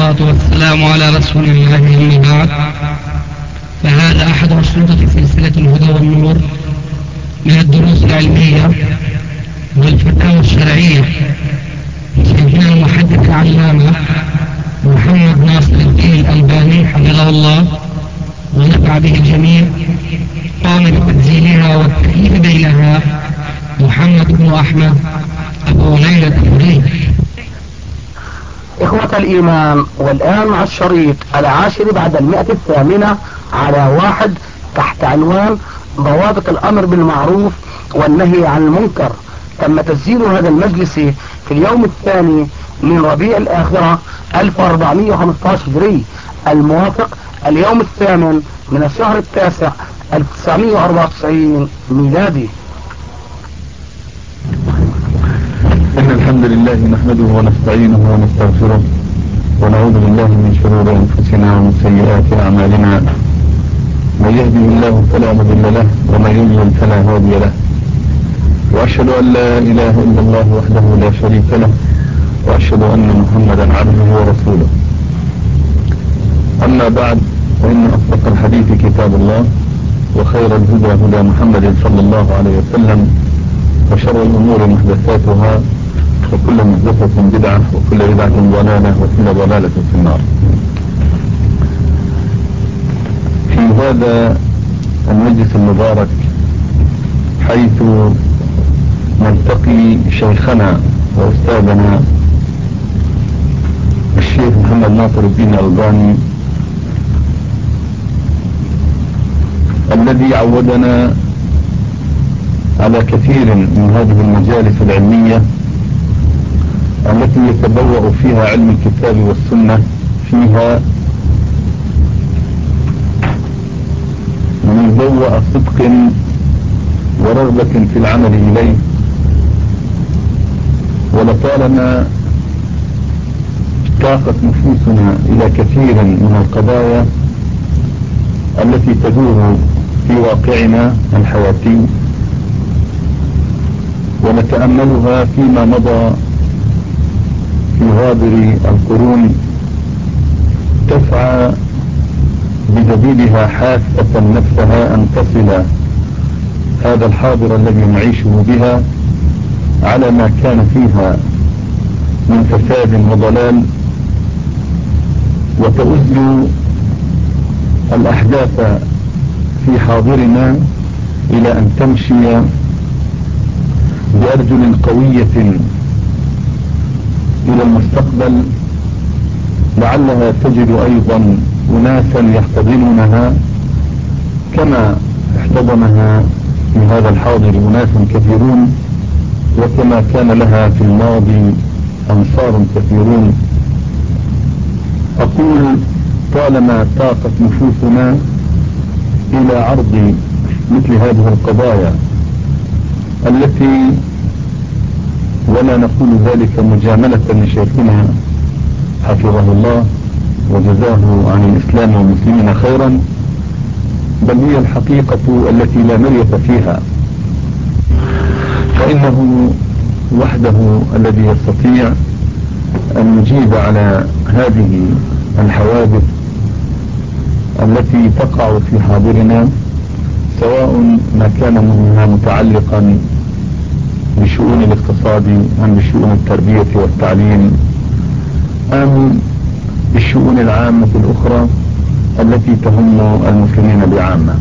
والصلاة والسلام على رسول الله أما بعد، فهذا أحد أشرطة سلسلة الهدى والنور من الدروس العلمية والفتاوى الشرعية لشيخنا المحدث العلامة محمد ناصر الدين الألباني حفظه الله ونفع به الجميع. قام بتسجيلها والتأليف بينها محمد بن أحمد أبو ليلى الكفري. إخوة الإيمان، والآن مع الشريط 10 بعد 108 على 1 تحت عنوان ضوابط الأمر بالمعروف والنهي عن المنكر. تم تسجيل هذا المجلس في اليوم الثاني من ربيع الآخرة 1415 هجري، الموافق اليوم الثامن من الشهر التاسع 1994 ميلادي. إن الحمد لله نحمده ونستعينه ونستغفره ونعوذ بالله من شرور أنفسنا ومن سيئات أعمالنا. من يهده الله فلا مضل له ومن يضلل فلا هادي له، وأشهد أن لا إله إلا الله وحده لا شريك له، وأشهد أن محمدا عبده ورسوله. أما بعد، فإن أصدق الحديث كتاب الله، وخير الهدى هدى محمد صلى الله عليه وسلم، وشر الأمور محدثاتها، وكل محدثة بدعة، وكل بدعة ضلالة، وكل ضلالة في النار. في هذا المجلس المبارك، حيث نلتقي شيخنا وأستاذنا الشيخ محمد ناصر الدين الألباني، الذي عودنا على كثير من هذه المجالس العلمية التي يتبوأ فيها علم الكتاب والسنة فيها من بوأ صدق ورغبة في العمل إليه. ولطالما اشتاقت نفوسنا إلى كثير من القضايا التي تدور في واقعنا الحياتي، ونتأملها فيما مضى في غابر القرون، تسعى بجديدها حافة نفسها أن تصل هذا الحاضر الذي نعيشه بها على ما كان فيها من فساد وضلال، وتؤذ الأحداث في حاضرنا إلى أن تمشي بأرجل قوية إلى المستقبل، لعلها تجد أيضا أناسا يحتضنونها كما احتضنها في هذا الحاضر أناس كثيرون، وكما كان لها في الماضي أنصار كثيرون. أقول طالما طاقت نفوسنا إلى عرض مثل هذه القضايا التي، ولا نقول ذلك مجاملة لشيخنا حفظه الله وجزاه عن الإسلام والمسلمين خيرا، بل هي الحقيقة التي لا مرية فيها، فإنه وحده الذي يستطيع أن يجيب على هذه الحوادث التي تقع في حاضرنا، سواء ما كان منها متعلقا بشؤون الاقتصاد أم بشؤون التربية والتعليم أم بالشؤون العامة الأخرى التي تهم المسلمين بعامة.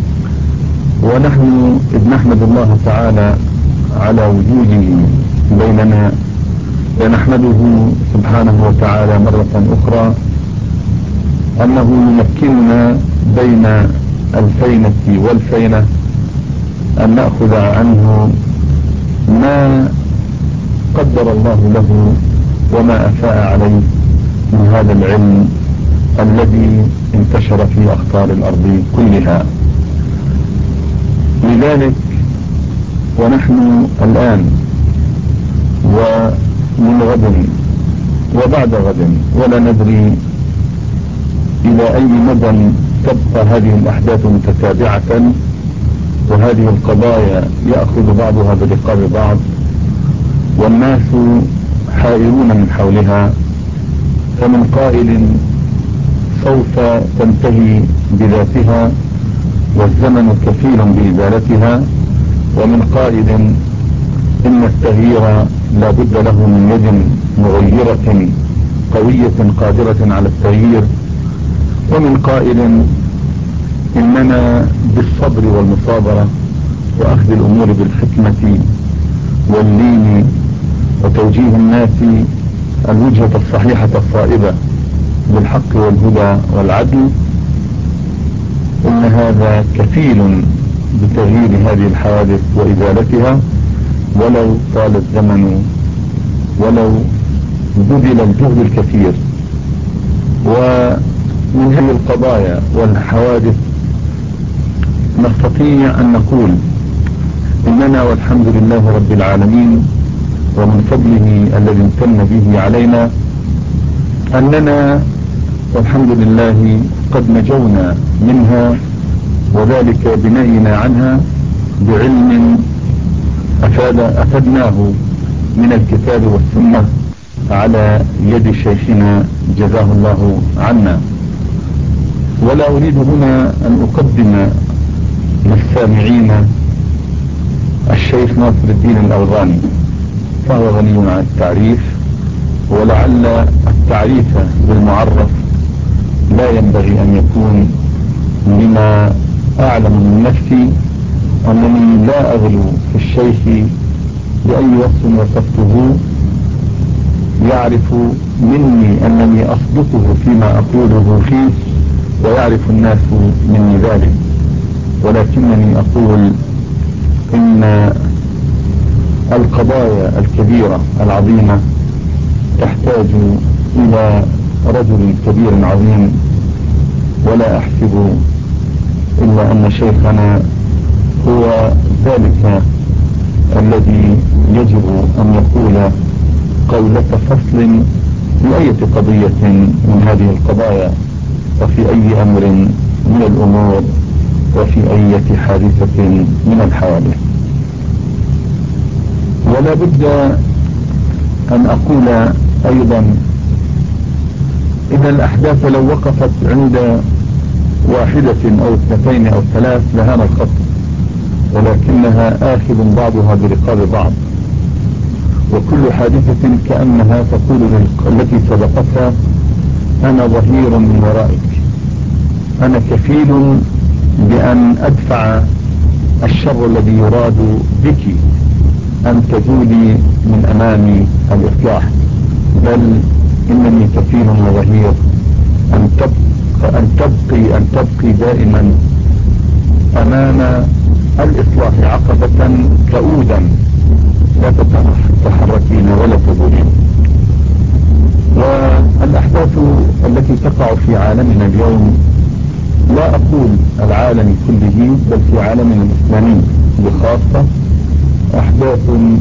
ونحن إذ نحمد الله تعالى على وجوده بيننا، ونحمده سبحانه وتعالى مرة أخرى أنه يمكننا بين الفينة والفينة أن نأخذ عنه ما قدر الله له وما أفاء عليه من هذا العلم الذي انتشر في أقطار الأرض كلها. لذلك ونحن الآن ومن غد وبعد غد ولا ندري إلى أي مدى تبقى هذه الأحداث متتابعة، وهذه القضايا يأخذ بعضها برقاب بعض، والناس حائرون من حولها، فمن قائل سوف تنتهي بذاتها والزمن كفيل بإزالتها، ومن قائل إن التغيير لا بد له من يد مغيرة قوية قادرة على التغيير، ومن قائل إننا بالصبر والمصابرة وأخذ الأمور بالحكمة واللين وتوجيه الناس الوجهة الصحيحة الصائبة بالحق والهدى والعدل، إن هذا كفيل بتغيير هذه الحوادث وإزالتها ولو طال الزمن ولو بذل الجهد الكثير. ومن هذه القضايا والحوادث نستطيع أن نقول إننا والحمد لله رب العالمين ومن فضله الذي امتن به علينا أننا والحمد لله قد نجونا منها، وذلك بنهينا عنها بعلم أفدناه من الكتاب والسنة على يد شيخنا جزاه الله عنا. ولا أريد هنا أن أقدم للسامعين الشيخ ناصر الدين الألباني، فهو غني عن التعريف، ولعل التعريف بالمعرف لا ينبغي أن يكون. لما أعلم من نفسي أنني لا أغلو في الشيخ بأي وصف وصفته، يعرف مني أنني أصدقه فيما أقوله فيه ويعرف الناس مني ذلك، ولكنني أقول إن القضايا الكبيرة العظيمة تحتاج إلى رجل كبير عظيم، ولا أحسب إلا أن شيخنا هو ذلك الذي يجب أن يقول قولة فصل في أي قضية من هذه القضايا وفي أي أمر من الأمور وفي أي حادثة من الحوادث. ولا بد أن أقول أيضا إن الأحداث لو وقفت عند واحدة أو اثنتين أو ثلاث لهان الخط، ولكنها آخذ بعضها برقاب بعض، وكل حادثة كأنها تقول التي سبقتها أنا ظهير من ورائك، أنا كفيل بأن أدفع الشر الذي يراد بك أن تزولي من أمام الإصلاح، بل إنني كفيل وظهير أن تبقي دائما أمام الإصلاح عقبة كؤودا لا تتحركين ولا تزولين. والأحداث التي تقع في عالمنا اليوم، لا أقول العالم كله بل في عالمنا الإسلامي بخاصة، أحداث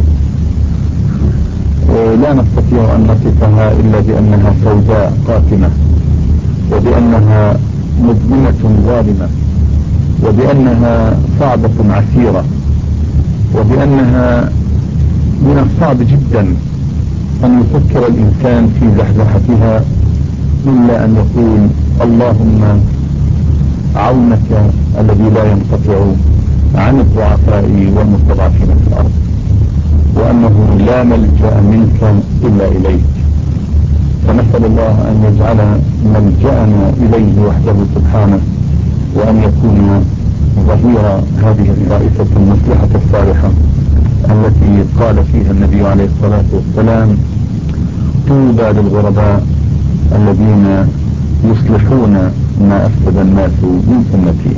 لا نستطيع أن نصفها إلا بأنها سوداء قاتمة، وبأنها مظلمة ظالمة، وبأنها صعبة عسيرة، وبأنها من الصعب جدا أن يفكر الإنسان في زحزحتها إلا أن يقول اللهم عونك الذي لا ينقطع عن الضعفاء والمستضعفين في الأرض، وأنه لا ملجأ منك إلا إليك. فنسأل الله أن يجعل ملجأنا إليه وحده سبحانه، وأن يكون ظهير هذه الطائفة المصلحة الصالحة التي قال فيها النبي عليه الصلاة والسلام طوبى للغرباء الذين يصلحون ما أفسد الناس من أمتي.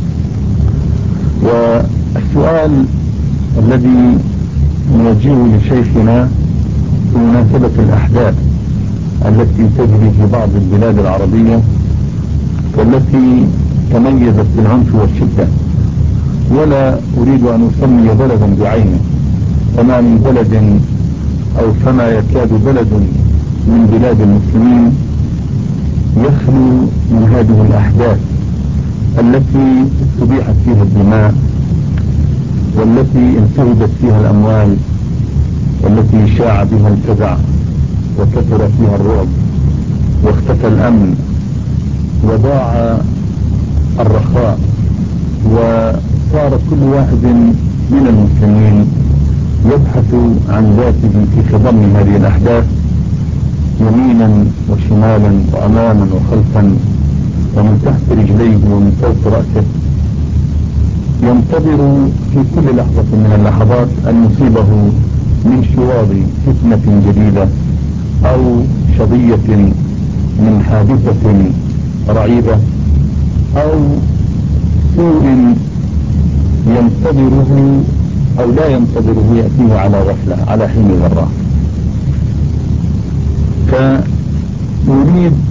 والسؤال الذي نوجهه لشيخنا بمناسبة الأحداث التي تجري في بعض البلاد العربية والتي تميزت بالعنف والشدة، ولا أريد أن أسمي بلدا بعينه، فما من بلد أو فما يكاد بلد من بلاد المسلمين يخلو من هذه الأحداث التي استبيحت فيها الدماء، والتي انتهبت فيها الأموال، والتي شاع بها الفزع وكثر فيها الرعب، واختفى الأمن وضاع الرخاء، وصار كل واحد من المسلمين يبحث عن ذاته في خضم هذه الأحداث يمينا وشمالا وأماما وخلفا ومن تحت رجليه ومن فوق رأسه، ينتظر في كل لحظة من اللحظات أن يصيبه من شواظ فتنة جديدة أو شظية من حادثة رعيبة أو سوء ينتظره أو لا ينتظره يأتيه على غفلة على حين ذرة. فنريد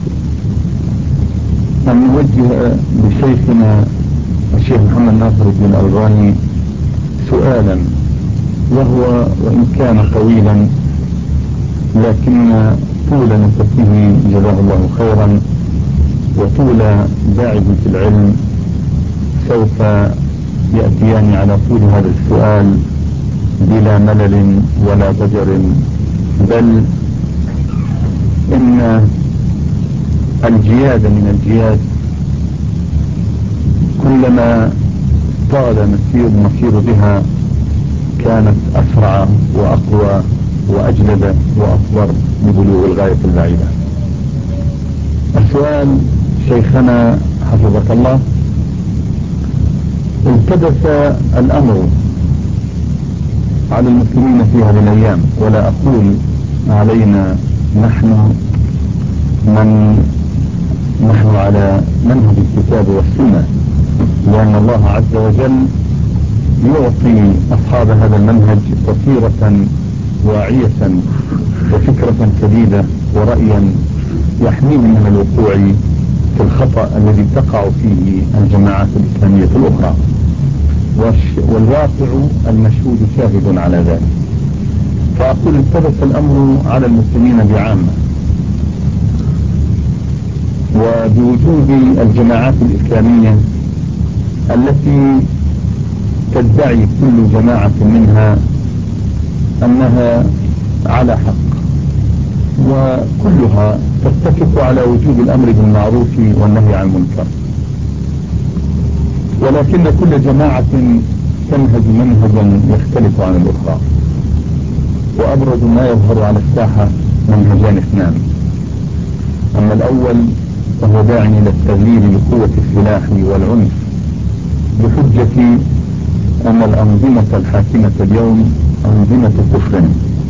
أن نوجه لشيخنا الشيخ محمد ناصر الدين الألباني سؤالا، وهو وإن كان طويلا لكن طول نفسه جزاه الله خيرا وطول داعه في العلم سوف يأتيان على طول هذا السؤال بلا ملل ولا ضجر، بل إن الجياد من الجياد كلما طال المسير بها كانت أسرع وأقوى وأجلد وأصبر لبلوغ الغاية البعيدة. السؤال شيخنا حفظك الله: التبس الأمر على المسلمين في هذه الأيام، ولا أقول علينا نحن على منهج الكتاب والسنة، لأن الله عز وجل يعطي أصحاب هذا المنهج بصيرة واعية وفكرة سديدة ورأيا يحميهم من الوقوع في الخطأ الذي تقع فيه الجماعات الإسلامية الأخرى، والواقع المشهود شاهد على ذلك. فأقول التبس الأمر على المسلمين بعامة، وبوجود الجماعات الإسلامية التي تدعي كل جماعة منها أنها على حق، وكلها تتفق على وجوب الأمر بالمعروف والنهي عن المنكر، ولكن كل جماعة تنهج منهجا يختلف عن الأخرى. وأبرز ما يظهر على الساحة منهجان اثنان: أما الأول فهو داعي إلى التغيير بقوة السلاح والعنف بحجة أن الأنظمة الحاكمة اليوم أنظمة كفر.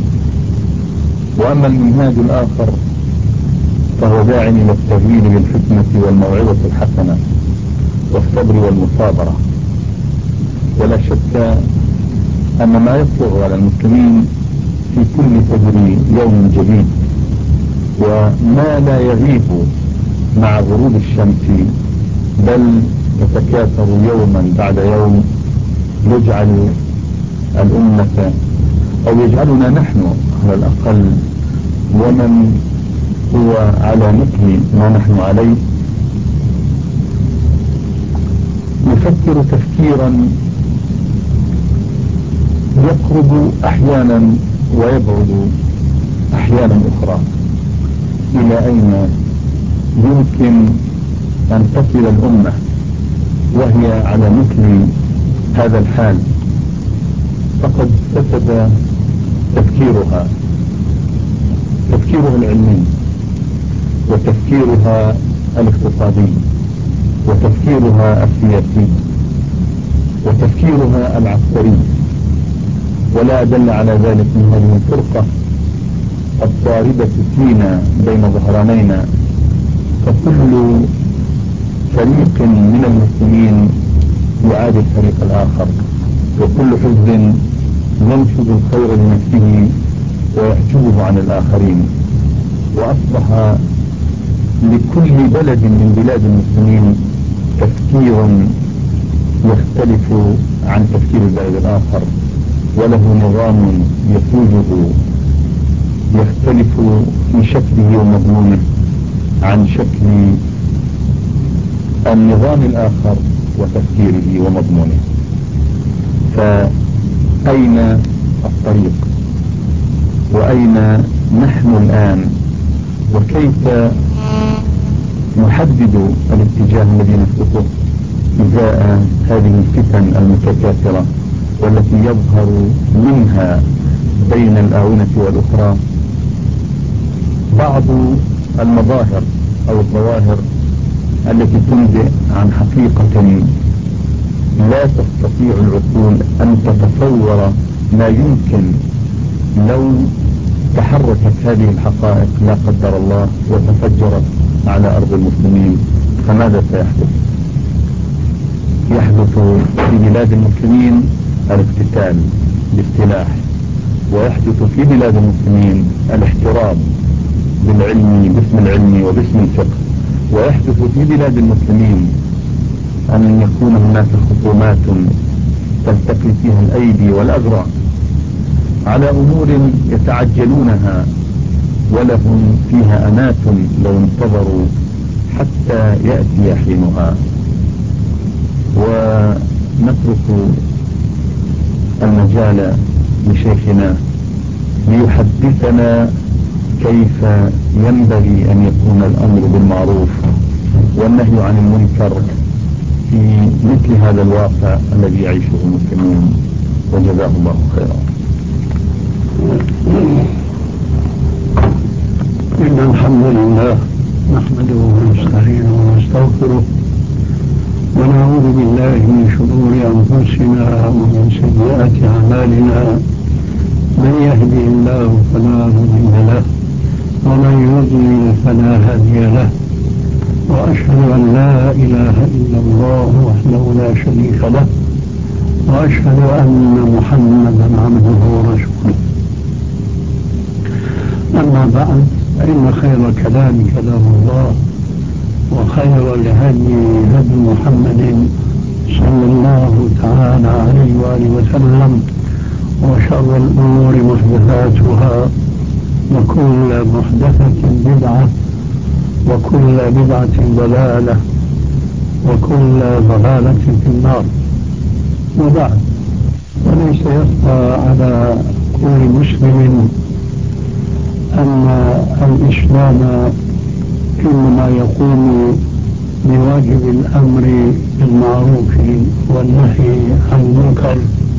وأما المنهاج الآخر فهو داعي إلى التغيير بالحكمة والموعظة الحسنة والصبر والمصابرة. ولا شك أن ما يطلع على المسلمين في كل فجر يوم جديد وما لا يغيب مع غروب الشمس بل يتكاثر يوما بعد يوم يجعل الأمة أو يجعلنا نحن على الأقل ومن هو على مثل ما نحن عليه يفكر تفكيرا يقرب أحيانا ويبعد أحيانا أخرى. إلى أين يمكن أن تصل الأمة وهي على مثل هذا الحال؟ فقد فسد تفكيرها العلمي، وتفكيرها الاقتصادي، وتفكيرها السياسي، وتفكيرها العسكري. ولا أدل على ذلك من هذه الفرقة الضاربة فينا بين ظهرانينا، فكل فريق من المسلمين يعادي الفريق الآخر، وكل حزب ينشد الخير لنفسه ويحجبه عن الآخرين. وأصبح لكل بلد من بلاد المسلمين تفكير يختلف عن تفكير البلد الآخر، وله نظام يسوده يختلف في شكله ومضمونه عن شكل النظام الآخر وتفكيره ومضمونه. فأين الطريق؟ وأين نحن الآن؟ وكيف يحدد الاتجاه الذي نسلكه إزاء هذه الفتن المتكاثرة والتي يظهر منها بين الآونة والأخرى بعض المظاهر أو الظواهر التي تنبئ عن حقيقة لا تستطيع العقول أن تتصور ما يمكن لو تحركت هذه الحقائق لا قدر الله وتفجرت على أرض المسلمين. فماذا سيحدث؟ يحدث في بلاد المسلمين الاقتتال بالسلاح، ويحدث في بلاد المسلمين الاحتراب بالعلم باسم العلم وباسم الفقه، ويحدث في بلاد المسلمين أن يكون هناك خصومات تلتقي فيها الأيدي والأذرع على أمور يتعجلونها ولهم فيها أنات لو انتظروا حتى يأتي حينها. ونترك المجال لشيخنا ليحدثنا كيف ينبغي أن يكون الأمر بالمعروف والنهي عن المنكر في مثل هذا الواقع الذي يعيشه المسلمون، وجزاه الله خيرا. إن الحمد لله نحمده ونستعينه ونستغفره ونعوذ بالله من شرور أنفسنا ومن سيئات أعمالنا، من يهده الله فلا مضل له ومن يضلل فلا هادي له، وأشهد أن لا إله إلا الله وحده لا شريك له، وأشهد أن محمدا عبده ورسوله. أما بعد، فإن خير الكلام كلام الله، وخير الهدي هدي محمد صلى الله تعالى عليه وآله وسلم، وشر الأمور محدثاتها، وكل محدثة بدعة، وكل بدعة ضلالة، وكل ضلالة في النار. وبعد، وليس يخفى على كل مسلم أن الإسلام إنما يقوم بواجب الأمر بالمعروف والنهي عن المنكر.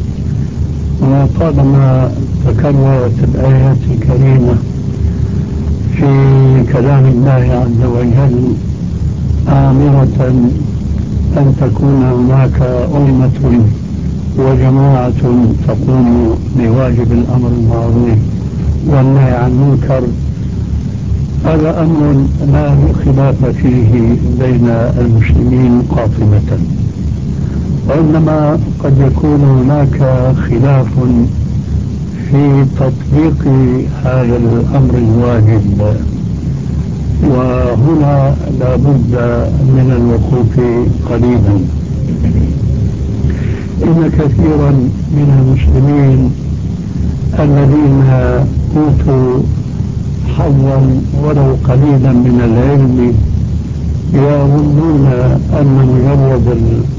وطالما تكررت الآيات الكريمة في كلام الله عز وجل آمرة أن تكون هناك أمة وجماعة تقوم بواجب الأمر بالمعروف والنهي عن المنكر، هذا أمر لا خلاف فيه بين المسلمين قاطبة، وإنما قد يكون هناك خلاف في تطبيق هذا الأمر الواجب، وهنا لا بد من الوقوف قليلا. إن كثيرا من المسلمين الذين أوتوا حظا ولو قليلا من العلم يظنون أن مجرد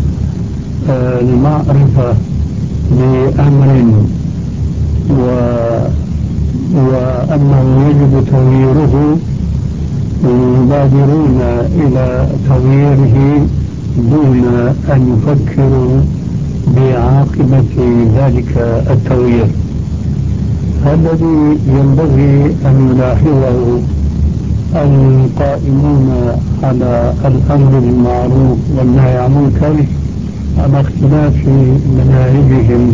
المعرفة بأمر وأنه يجب تغييره يبادرون إلى تغييره دون أن يفكروا بعاقبة ذلك التغيير. الذي ينبغي أن يلاحظه القائمون على الأمر بالمعروف والنهي عن المنكر على اختلاف مناهجهم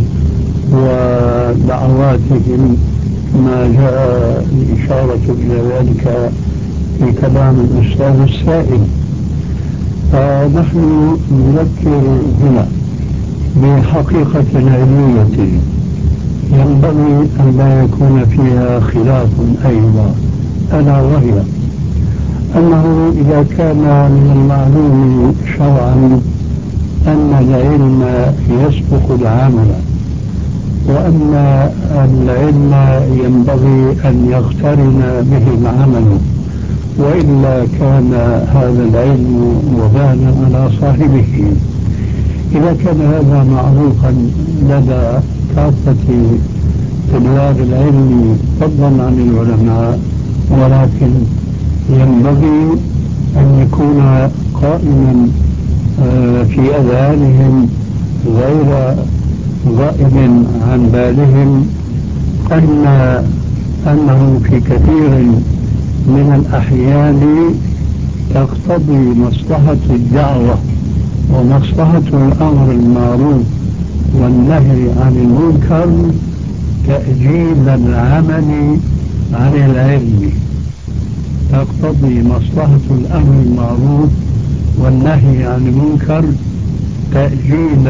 ودعواتهم، ما جاء الإشارة إلى ذلك في كلام الأستاذ السائل. فنحن نذكر هنا بحقيقة علمية ينبغي أن لا يكون فيها خلاف أيضا، ألا وهي أنه إذا كان من المعلوم شرعا أن العلم يسبق العمل، وأن العلم ينبغي أن يقترن به العمل، وإلا كان هذا العلم وبالا على صاحبه. إذا كان هذا معروفا لدى كافة طلاب العلم فضلا عن العلماء، ولكن ينبغي أن يكون قائما في أذهانهم غير غائب عن بالهم أنه في كثير من الأحيان تقتضي مصلحة الدعوة ومصلحة الأمر بالمعروف والنهي عن المنكر تأجيل العمل عن العلم. تقتضي مصلحة الأمر بالمعروف والنهي عن المنكر تأجيل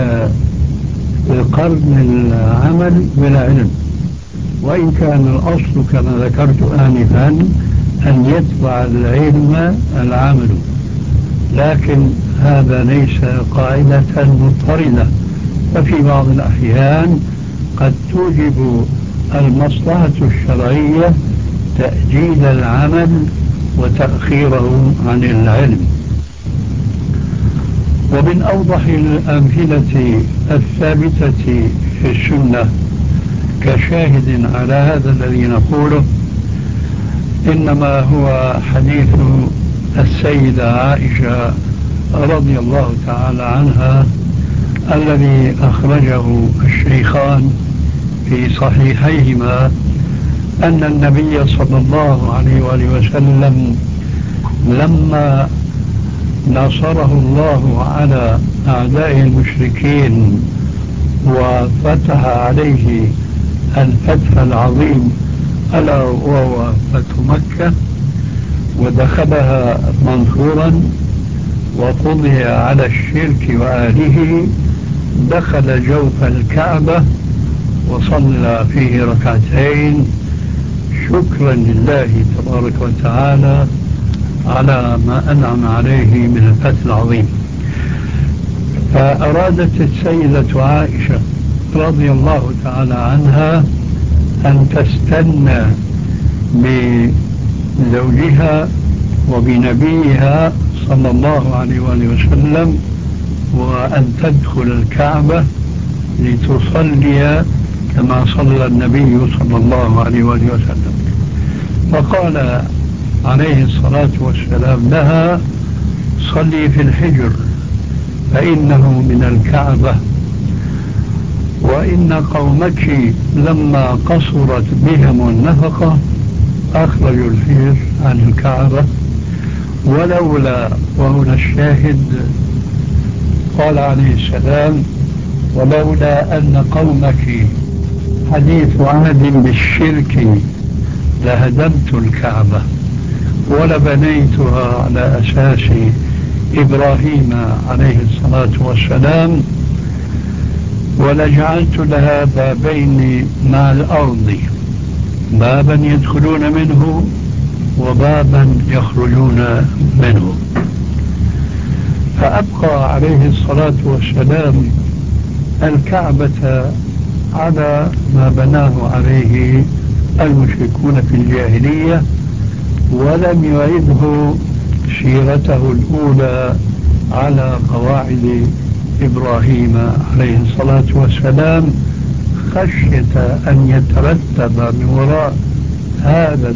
قرن العمل بالعلم، وإن كان الأصل كما ذكرت آنفا أن يتبع العلم العمل، لكن هذا ليس قاعدة مضطردة، ففي بعض الأحيان قد توجب المصلحة الشرعية تأجيل العمل وتأخيره عن العلم. ومن أوضح الأمثلة الثابتة في السنة كشاهد على هذا الذي نقوله إنما هو حديث السيدة عائشة رضي الله تعالى عنها الذي أخرجه الشيخان في صحيحيهما أن النبي صلى الله عليه وآله وسلم لما نصره الله على أعداء المشركين وفتح عليه الفتح العظيم ألا وهو فتح مكة ودخلها منصورا وقضي على الشرك وآله، دخل جوف الكعبة وصلى فيه ركعتين شكرا لله تبارك وتعالى على ما أنعم عليه من الفتح العظيم. فأرادت السيدة عائشة رضي الله تعالى عنها أن تستنى بزوجها وبنبيها صلى الله عليه وآله وسلم وأن تدخل الكعبة لتصلي كما صلى النبي صلى الله عليه وآله وسلم. فقال عليه الصلاة والسلام لها: صلي في الحجر فإنه من الكعبة، وإن قومك لما قصرت بهم النفقة أخرجوا الحجر عن الكعبة، ولولا، وهنا الشاهد، قال عليه السلام: ولولا أن قومك حديث عهد بالشرك لهدمت الكعبة ولبنيتها على أساس إبراهيم عليه الصلاة والسلام، ولجعلت لها بابين مع الأرض، بابا يدخلون منه وبابا يخرجون منه. فأبقى عليه الصلاة والسلام الكعبة على ما بناه عليه المشركون في الجاهلية، ولم يعده سيرته الأولى على قواعد إبراهيم عليه الصلاة والسلام، خشية أن يترتب من وراء هذا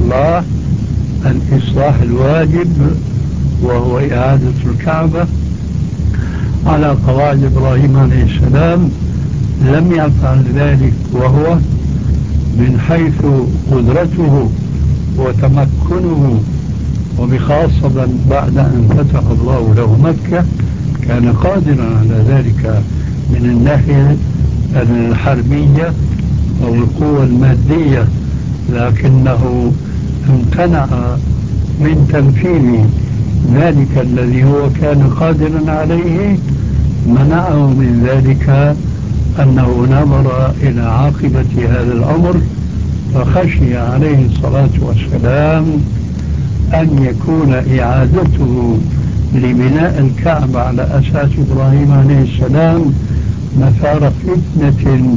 الإصلاح الواجب وهو إعادة الكعبة على قواعد إبراهيم عليه السلام. لم يفعل ذلك، وهو من حيث قدرته وتمكنه، وبخاصة بعد أن فتح الله له مكة كان قادرا على ذلك من الناحية الحربية أو القوة المادية، لكنه امتنع من تنفيذ ذلك الذي هو كان قادرا عليه. منعه من ذلك أنه نظر إلى عاقبة هذا الأمر، فخشي عليه الصلاة والسلام أن يكون إعادته لبناء الكعبة على أساس إبراهيم عليه السلام مثار فتنة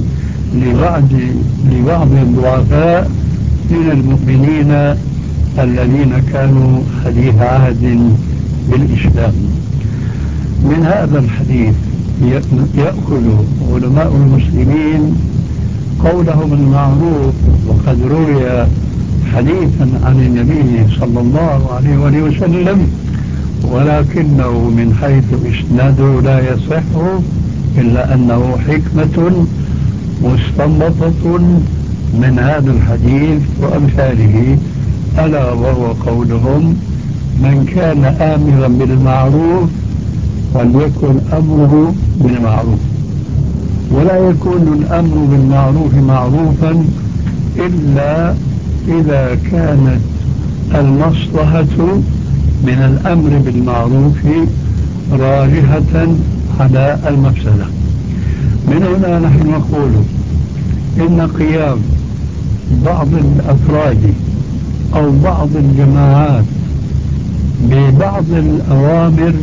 لبعض الضعفاء من المؤمنين الذين كانوا حديث عهد بالإسلام. من هذا الحديث يأخذ علماء المسلمين قولهم المعروف، وقد روي حديثا عن النبي صلى الله عليه وآله وسلم، ولكنه من حيث إسناده لا يصح، إلا أنه حكمة مستنبطة من هذا الحديث وأمثاله، ألا وهو قولهم: من كان آمرا بالمعروف فليكن أمره بالمعروف. ولا يكون الأمر بالمعروف معروفا إلا إذا كانت المصلحة من الأمر بالمعروف راجحة على المفسدة. من هنا نحن نقول إن قيام بعض الأفراد أو بعض الجماعات ببعض الأوامر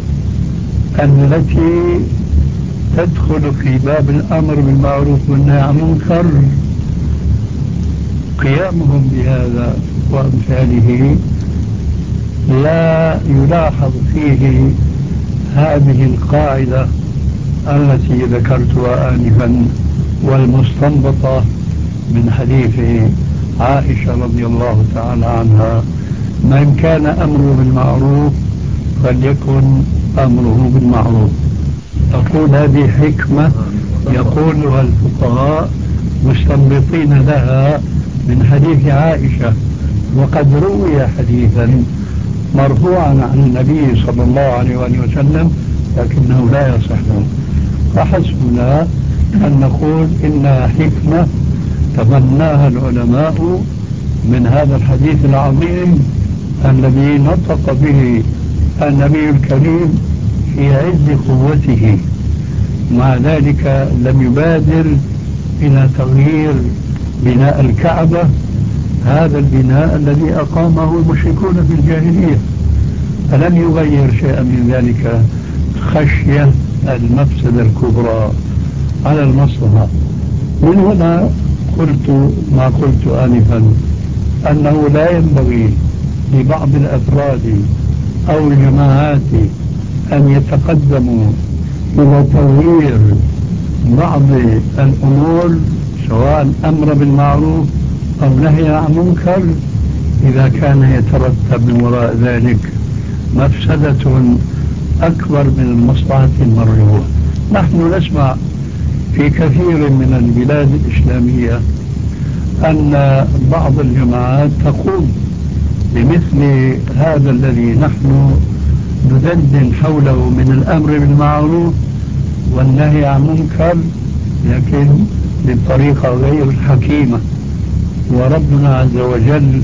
التي تدخل في باب الأمر بالمعروف والنهي عن المنكر، قيامهم بهذا وأمثاله لا يلاحظ فيه هذه القاعدة التي ذكرتها آنفا والمستنبطة من حديث عائشة رضي الله تعالى عنها: من كان أمره بالمعروف فليكن أمره بالمعروف. أقول هذه حكمة يقولها الفقهاء مستنبطين لها من حديث عائشة، وقد روي حديثا مرفوعا عن النبي صلى الله عليه وآله وسلم لكنه لا يصح. فحسبنا أن نقول إنها حكمة تبناها العلماء من هذا الحديث العظيم الذي نطق به النبي الكريم في عز قوته. مع ذلك لم يبادر إلى تغيير بناء الكعبة، هذا البناء الذي أقامه المشركون في الجاهلية، فلم يغير شيئا من ذلك خشية المفسدة الكبرى على المصلحة. من هنا قلت ما قلت آنفا، أنه لا ينبغي لبعض الأفراد أو الجماعات أن يتقدموا إلى تغيير بعض الأمور سواء أمر بالمعروف أو نهي عن منكر إذا كان يترتب من وراء ذلك مفسدة أكبر من المصلحة المرجوة. نحن نسمع في كثير من البلاد الإسلامية أن بعض الجماعات تقوم بمثل هذا الذي نحن ندندن حوله من الأمر بالمعروف والنهي عن منكر، لكن بطريقة غير حكيمة. وربنا عز وجل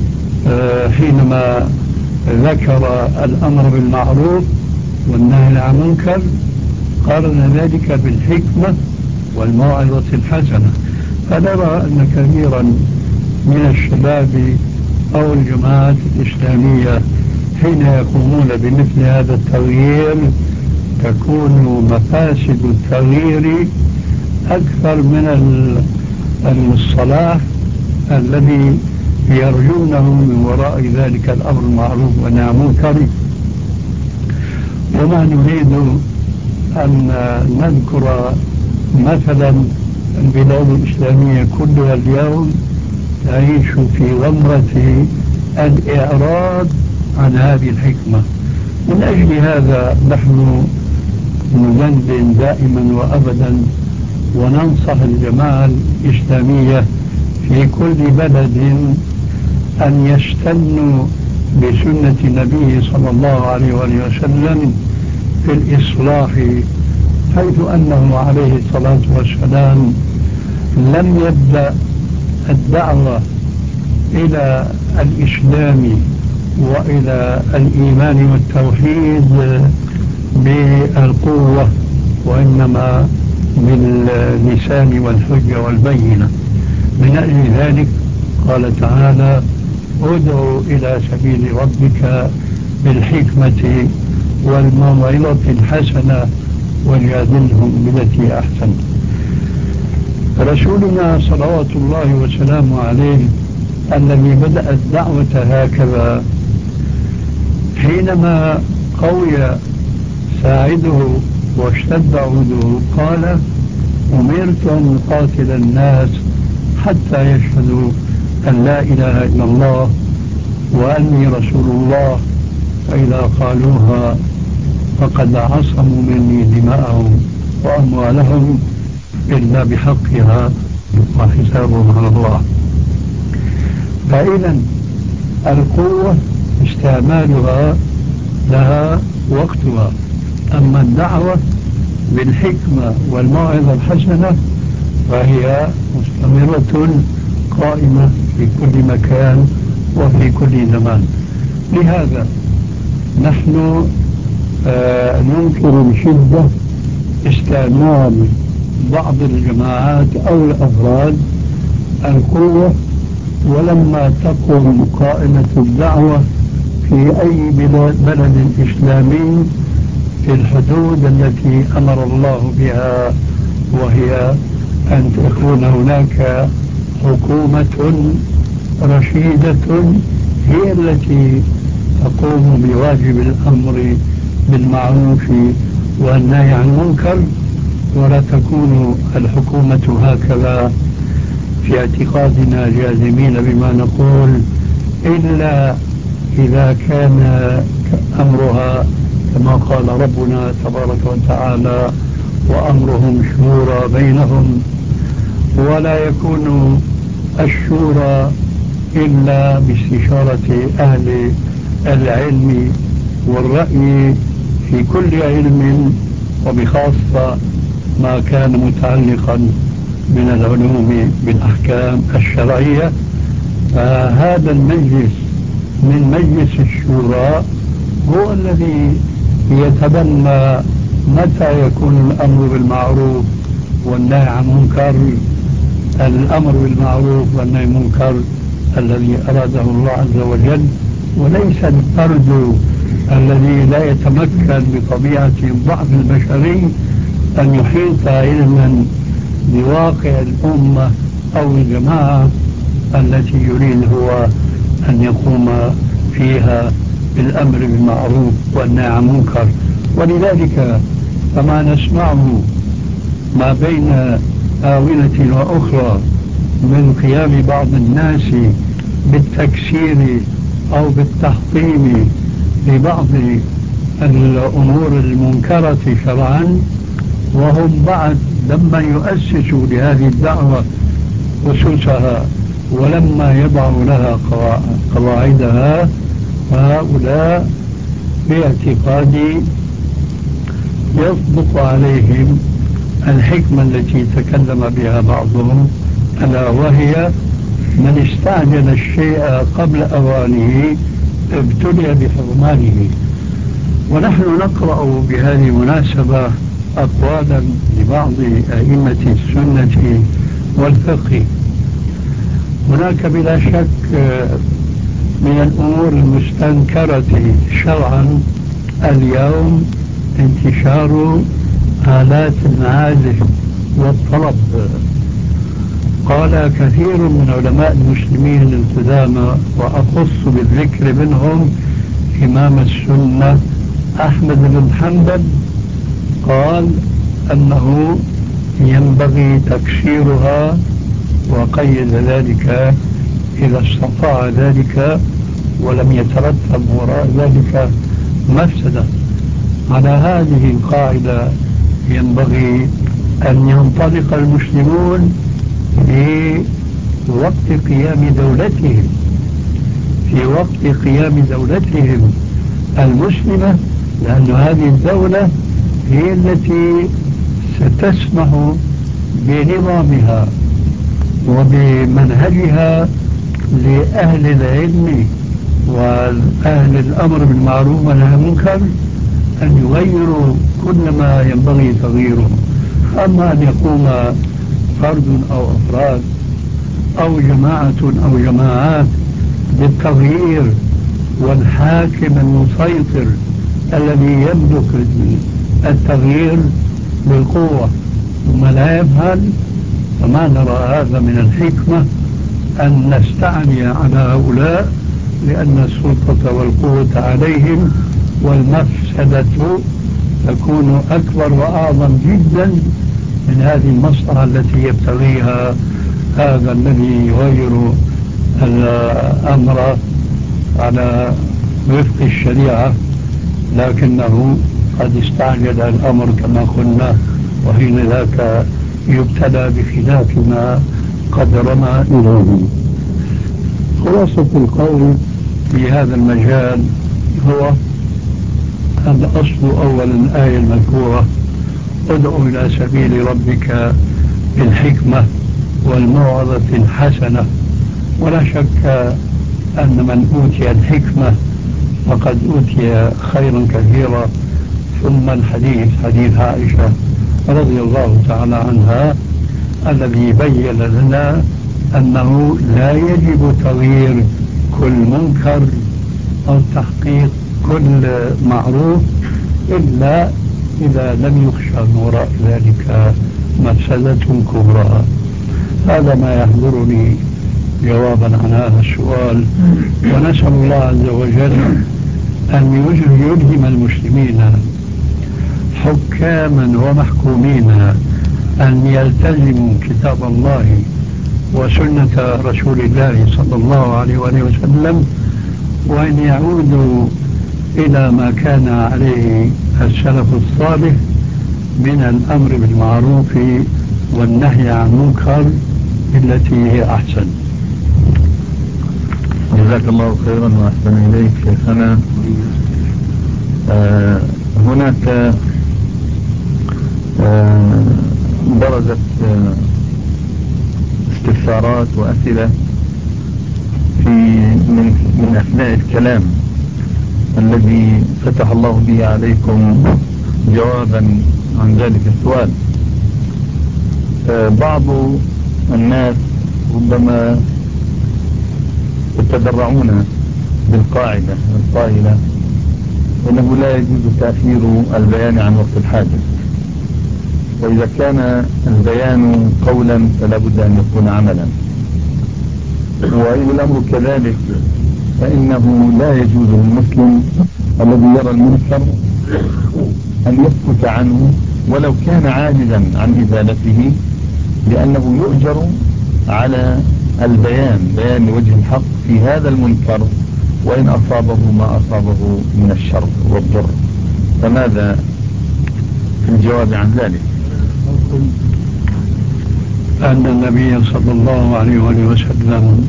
حينما ذكر الأمر بالمعروف والنهي عن منكر قارن ذلك بالحكمة والموعظة الحسنة. فنرى أن كثيرا من الشباب أو الجماعات الإسلامية حين يقومون بمثل هذا التغيير تكون مفاسد التغيير أكثر من الصلاح الذي يرجونه من وراء ذلك الأمر المعروف والنهي عن المنكر. وما نريد أن نذكر مثلا البلاد الإسلامية كلها اليوم تعيش في غمرة الإعراض عن هذه الحكمة. من أجل هذا نحن ندندن دائما وأبدا وننصح الجماعة الإسلامية في كل بلد أن يستنوا بسنة النبي صلى الله عليه وآله وسلم في الإصلاح، حيث أنه عليه الصلاة والسلام لم يبدأ الدعوة إلى الإسلام وإلى الإيمان والتوحيد بالقوة، وإنما باللسان والحجة والبينة. من أجل ذلك قال تعالى: ادعوا إلى سبيل ربك بالحكمة والموعظة الحسنة وجادلهم بالتي أحسن. رسولنا صلوات الله وسلامه عليه الذي بدأ الدعوة هكذا حينما قوي ساعده واشتد عوده قال: أمرت أن أقاتل الناس حتى يشهدوا أن لا إله إلا الله وأني رسول الله، فإذا قالوها فقد عصموا مني دماءهم وأموالهم إلا بحقها وحسابهم على الله. فإذا القوة استعمالها لها وقتها، أما الدعوة بالحكمة والموعظة الحسنة فهي مستمرة قائمة في كل مكان وفي كل زمان. لهذا نحن ننكر بشدة استعمال بعض الجماعات أو الأفراد القوة، ولما تقوم قائمة الدعوة في أي بلد إسلامي في الحدود التي أمر الله بها، وهي أن تكون هناك حكومة رشيدة هي التي تقوم بواجب الأمر بالمعروف والنهي عن المنكر، ولا تكون الحكومة هكذا في اعتقادنا جازمين بما نقول إلا إذا كان أمرها كما قال ربنا تبارك وتعالى وأمرهم شورى بينهم، ولا يكون الشورى إلا باستشارة أهل العلم والرأي في كل علم، وبخاصة ما كان متعلقا من العلوم بالأحكام الشرعية. فهذا المجلس من مجلس الشورى هو الذي يتبنى متى يكون الأمر بالمعروف والنهي عن المنكر، الأمر بالمعروف والنهي عن المنكر الذي أراده الله عز وجل، وليس الفرد الذي لا يتمكن بطبيعة الضعف البشري أن يحيط علما بواقع الأمة أو الجماعة التي يريد هو أن يقوم فيها بالأمر بالمعروف والنهي عن المنكر. ولذلك فما نسمعه ما بين آونة وأخرى من قيام بعض الناس بالتكسير أو بالتحطيم لبعض الأمور المنكرة شرعا، وهم بعد لما يؤسسوا لهذه الدعوة أسسها ولما يضعوا لها قواعدها، هؤلاء باعتقادي يصدق عليهم الحكمة التي تكلم بها بعضهم، ألا وهي من استعجل الشيء قبل أوانه ابتلي بحرمانه. ونحن نقرأ بهذه المناسبة أقوالا لبعض أئمة السنة والفقه. هناك بلا شك من الأمور المستنكرة شرعا اليوم انتشار آلات المعازف والطرب. قال كثير من علماء المسلمين القدامى، وأخص بالذكر منهم إمام السنة أحمد بن حنبل، قال أنه ينبغي تكسيرها، وقيد ذلك إذا استطاع ذلك ولم يترتب وراء ذلك مفسدة. على هذه القاعدة ينبغي أن ينطلق المسلمون في وقت قيام دولتهم، في وقت قيام دولتهم المسلمة، لأن هذه الدولة هي التي ستسمح بنظامها وبمنهجها لأهل العلم وأهل الأمر بالمعروف والنهي عن المنكر أن يغيروا كل ما ينبغي تغييره. أما أن يقوم فرد أو أفراد أو جماعة أو جماعات بالتغيير، والحاكم المسيطر الذي يملك التغيير بالقوة ثم لا يفعل، فما نرى هذا من الحكمة أن نستعني على هؤلاء، لأن السلطة والقوة عليهم والمفسدة تكون أكبر وأعظم جدا من هذه المصلحة التي يبتغيها هذا الذي يغير الأمر على وفق الشريعة، لكنه قد استعجل الأمر كما قلنا، وحين ذاك يبتلى بخلاف ما قدرنا إليه. خلاصة القول في هذا المجال هو الأصل أول الآية المذكورة: ادعو إلى سبيل ربك بالحكمة والموعظة الحسنة. ولا شك أن من أوتي الحكمة فقد أوتي خيرا كثيرا. ثم الحديث حديث عائشة رضي الله تعالى عنها الذي بين لنا أنه لا يجب تغيير كل منكر أو تحقيق كل معروف إلا إذا لم يخشى من وراء ذلك مفسدة كبرى. هذا ما يحضرني جوابا عن هذا السؤال، ونسأل الله عز وجل أن يلهم المسلمين حكاما ومحكومين أن يلتزموا كتاب الله وسنة رسول الله صلى الله عليه وآله وسلم، وأن يعودوا إلى ما كان عليه السلف الصالح من الأمر بالمعروف والنهي عن المنكر التي هي أحسن. جزاك الله خيرا وأحسن إليك شيخنا. هناك برزت استفسارات وأسئلة من أثناء الكلام الذي فتح الله به عليكم جوابا عن ذلك السؤال. بعض الناس ربما يتدرعون بالقاعدة القائلة إنه لا يجوز تأخير البيان عن وقت الحاجة، وإذا كان البيان قولا فلا بد أن يكون عملا، وإن الأمر كذلك فإنه لا يجوز للمسلم الذي يرى المنكر أن يسكت عنه ولو كان عاجزا عن إزالته، لأنه يؤجر على البيان، بيان وجه الحق في هذا المنكر وإن أصابه ما أصابه من الشر والضر. فماذا في الجواب عن ذلك؟ أن النبي صلى الله عليه وسلم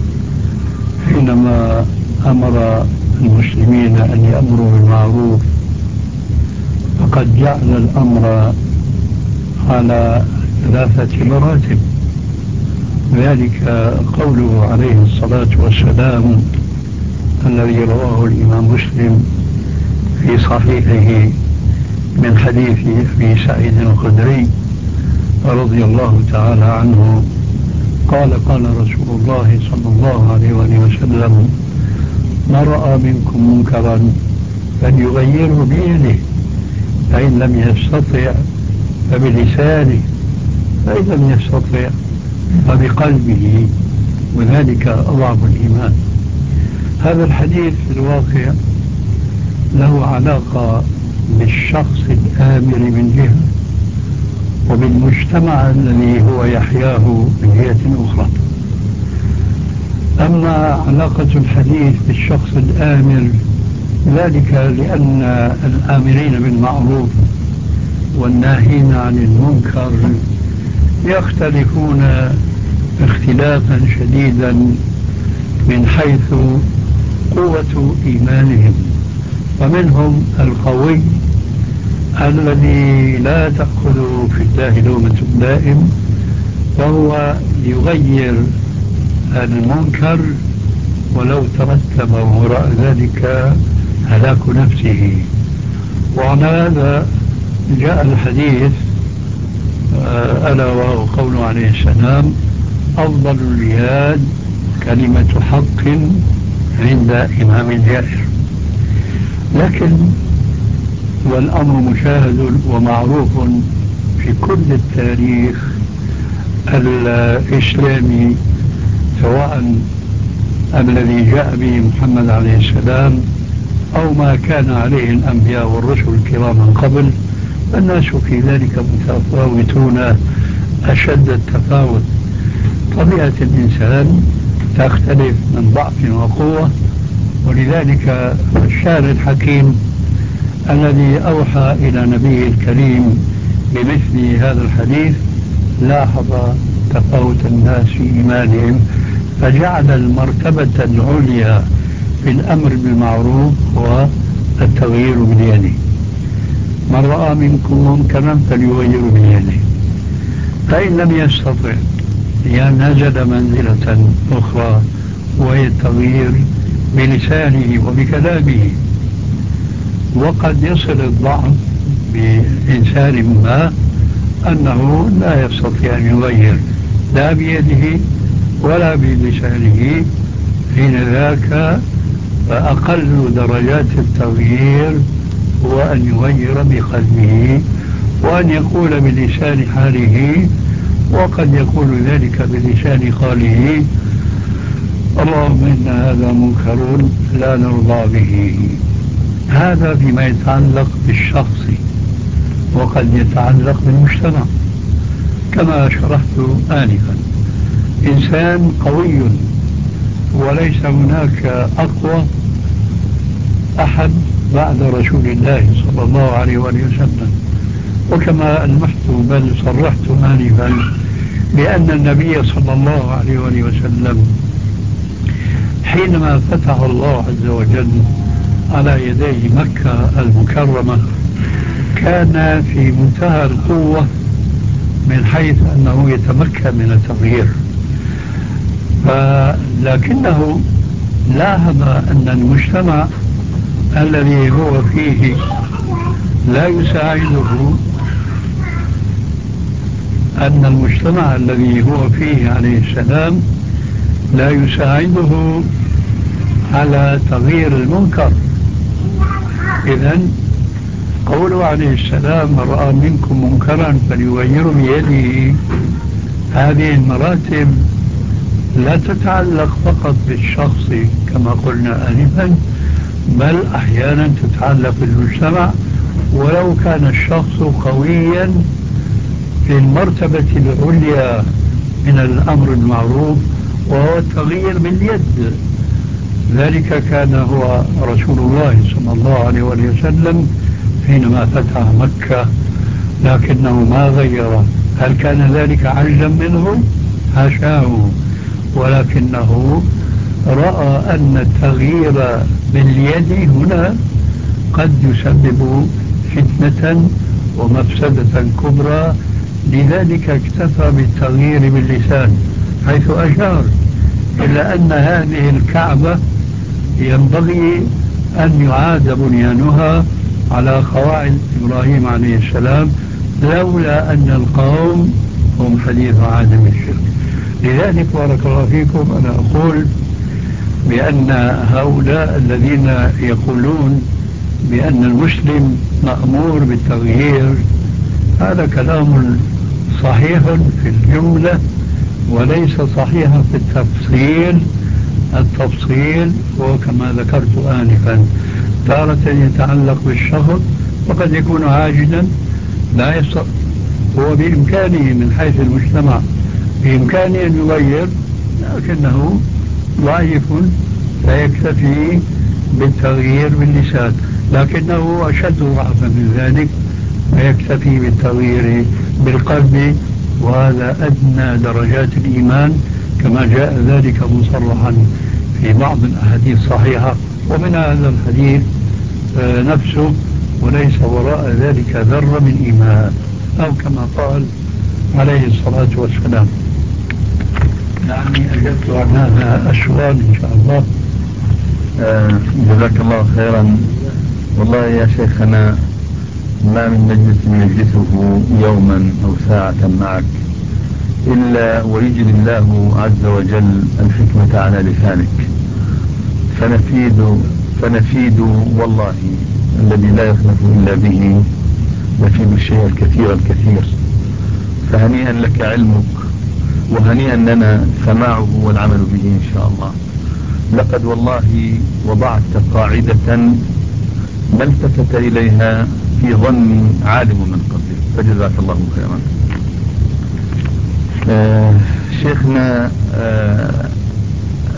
حينما أمر المسلمين أن يأمروا بالمعروف فقد جعل الأمر على 3 مراتب. ذلك قوله عليه الصلاة والسلام الذي رواه الإمام مسلم في صحيحه من حديث أبي سعيد الخدري رضي الله تعالى عنه قال: قال رسول الله صلى الله عليه وسلم: ما رأى منكم منكرا فليغيره بيده، فإن لم يستطع فبلسانه، فإن لم يستطع فبقلبه، وذلك أضعف الإيمان. هذا الحديث في الواقع له علاقة بالشخص الآمر من جهة وبالمجتمع الذي هو يحياه من جهة أخرى. أما علاقة الحديث بالشخص الآمر ذلك لأن الآمرين بالمعروف والناهين عن المنكر يختلفون اختلافا شديدا من حيث قوة إيمانهم، فمنهم القوي الذي لا تأخذ في الله لومة لائم، وهو يغير المنكر ولو ترتب وراء ذلك هلاك نفسه. وعلى هذا جاء الحديث ألا وهو قوله عليه السلام: أفضل الجهاد كلمة حق عند إمام جائر. لكن والأمر مشاهد ومعروف في كل التاريخ الإسلامي، سواء الذي جاء به محمد عليه السلام أو ما كان عليه الأنبياء والرسل الكرام من قبل، الناس في ذلك متفاوتون أشد التفاوت. طبيعة الإنسان تختلف من ضعف وقوة. ولذلك الشاعر الحكيم الذي أوحى إلى نبيه الكريم بمثل هذا الحديث لاحظ تفاوت الناس في إيمانهم، فجعل المرتبة العليا في الأمر بالمعروف هو التغيير باليد. من رأى منكم منكرا فليغير بيده، فإن لم يستطع نزل منزلة أخرى وهي التغيير بلسانه وبكلامه. وقد يصل الضعف بإنسان ما أنه لا يستطيع أن يغير لا بيده ولا بلسانه، حين ذاك فأقل درجات التغيير هو أن يغير بقلبه وأن يقول بلسان حاله، وقد يقول ذلك بلسان قاله: اللهم إن هذا منكر لا نرضى به. هذا فيما يتعلق بالشخص، وقد يتعلق بالمجتمع كما شرحت آنفا. إنسان قوي وليس هناك أقوى أحد بعد رسول الله صلى الله عليه وسلم، وكما ألمحت بل صرحت آنفا بأن النبي صلى الله عليه وسلم حينما فتح الله عز وجل على يدي مكة المكرمة كان في منتهى القوة من حيث أنه يتمكن من التغيير، لكنه لاحظ أن المجتمع الذي هو فيه لا يساعده، أن المجتمع الذي هو فيه عليه السلام لا يساعده على تغيير المنكر. إذن قوله عليه السلام: من رأى منكم منكرا فليغيره بيده، هذه المراتب لا تتعلق فقط بالشخص كما قلنا آنفا، بل أحيانا تتعلق بالمجتمع ولو كان الشخص قويا في المرتبة العليا من الأمر المعروف وهو التغيير باليد. ذلك كان هو رسول الله صلى الله عليه وسلم حينما فتح مكة، لكنه ما غير. هل كان ذلك عجزا منه؟ حاشاه، ولكنه رأى أن التغيير باليد هنا قد يسبب فتنة ومفسدة كبرى، لذلك اكتفى بالتغيير باللسان، حيث أشار إلى أن هذه الكعبة ينبغي أن يعاد بنيانها على قواعد إبراهيم عليه السلام، لولا أن القوم هم حديث عهد بالشرك. لذلك بارك الله فيكم أنا أقول بأن هؤلاء الذين يقولون بأن المسلم مأمور بالتغيير هذا كلام صحيح في الجملة وليس صحيحا في التفصيل. التفصيل هو كما ذكرت آنفا، تارة يتعلق بالشخص وقد يكون عاجزا لا يستطيع، هو بإمكانه من حيث المجتمع بإمكانه أن يغير، لكنه ضعيف فيكتفي بالتغيير باللسان، لكنه أشد ضعفا من ذلك فيكتفي بالتغيير بالقلب، وهذا أدنى درجات الإيمان كما جاء ذلك مصرحا في بعض الأحاديث الصحيحة، ومن هذا الحديث نفسه: وليس وراء ذلك ذرة من إيمان، أو كما قال عليه الصلاة والسلام. يعني أجبت عن هذا السؤال إن شاء الله. جزاك الله خيرا. والله يا شيخنا ما من مجلس نجلسه يوما أو ساعة معك إلا ويجري الله عز وجل الحكمة على لسانك، فنفيد والله الذي لا يخلف إلا به، نفيد الشيء الكثير الكثير. فهنيئا لك علمك، وهنيئا لنا سماعه والعمل به إن شاء الله. لقد والله وضعت قاعدة ما التفت إليها في ظني عالم من قبلك، فجزاك الله خيرا. شيخنا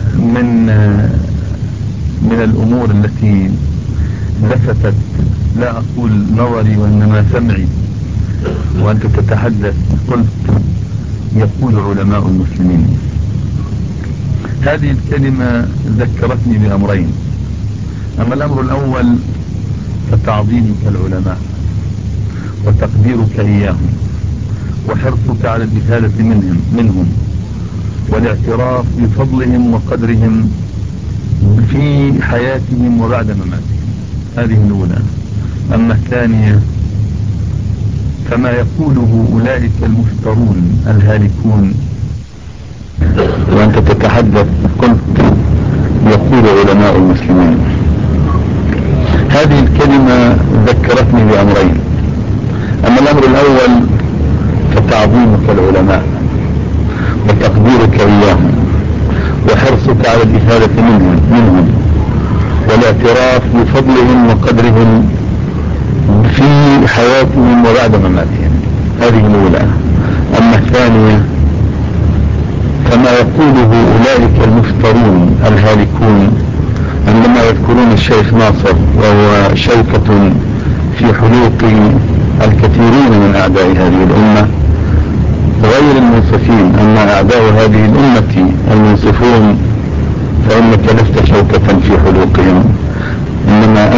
الأمور التي لفتت لا أقول نظري وإنما سمعي وأنت تتحدث، قلت يقول علماء المسلمين. هذه الكلمة ذكرتني بأمرين. أما الأمر الأول فتعظيمك العلماء وتقديرك إياهم وحرصك على الإفادة منهم والاعتراف بفضلهم وقدرهم في حياتهم وبعد مماتهم. هذه الأولى. أما الثانية كما يقوله أولئك المفترون الهالكون، وأنت تتحدث قلت يقول علماء المسلمين. هذه الكلمة ذكرتني بأمرين. أما الأمر الأول فتعظيمك العلماء وتقديرك إياهم وحرصك على الإفادة منهم والاعتراف بفضلهم وقدرهم في حياتهم وبعد مماتهم. هذه الأولى. أما الثانية كما يقوله أولئك المفترون الهالكون عندما يذكرون الشيخ ناصر وهو شوكة في حلوق الكثيرين من أعداء هذه الأمة غير المنصفين. أما أعداء هذه الأمة المنصفون فإنك لست شوكة في حلوقهم، إنما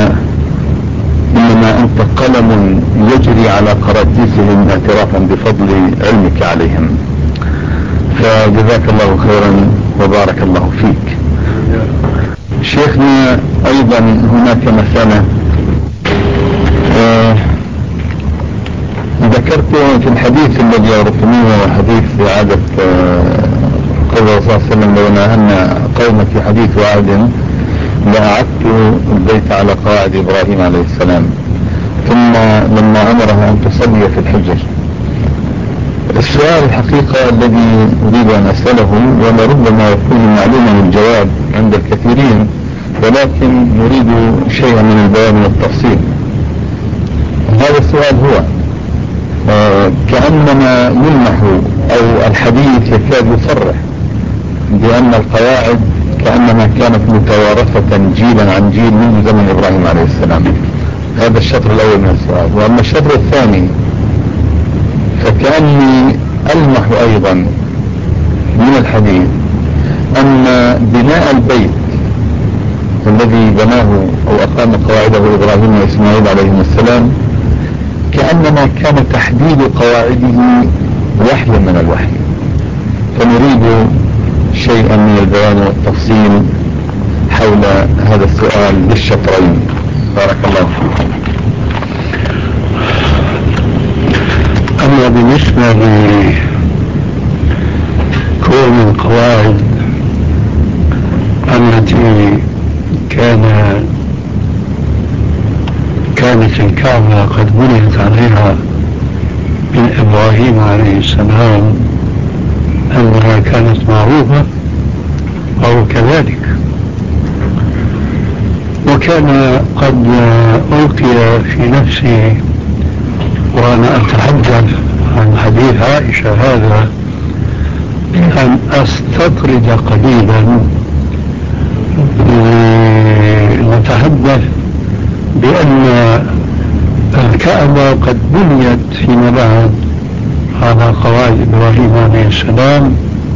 أنت قلم يجري على قراطيسهم اعترافا بفضل علمك عليهم. فجزاك الله خيرا وبارك الله فيك. شيخنا أيضا هناك مسألة ذكرت في الحديث الذي أردتموه وحديث عادة قول الله صلى الله عليه وسلم لو نهانا قوم في حديث وعد لأعدت البيت على قواعد إبراهيم عليه السلام، ثم لما أمرها أن تصلي في الحجر. السؤال الحقيقة الذي أريد أن أسأله ولربما يكون معلوما الجواب عند الكثيرين، ولكن نريد شيئا من البيان والتفصيل. هذا السؤال هو كأنما يلمح أو الحديث يكاد يصرح بأن القواعد كأنما كانت متوارثة جيلا عن جيل منذ زمن إبراهيم عليه السلام. هذا الشطر الأول من السؤال. وأما الشطر الثاني فكأني ألمح أيضا من الحديث أن بناء البيت الذي بناه أو أقام قواعده إبراهيم وإسماعيل عليهم السلام كأنما كان تحديد قواعده وحيا من الوحي. فنريد شيئا من البيان والتفصيل حول هذا السؤال بالشطرين. بارك الله فيك. أما بالنسبة لكون القواعد التي كانت الكعبة قد بنيت عليها من إبراهيم عليه السلام أنها كانت معروفة أو كذلك، وكان قد ألقي في نفسي وأنا أتحدث عن حديث عائشة هذا أن أستطرد قليلا نتحدث بأن الكعبة قد بنيت فيما بعد على قواعد إبراهيم عليه السلام،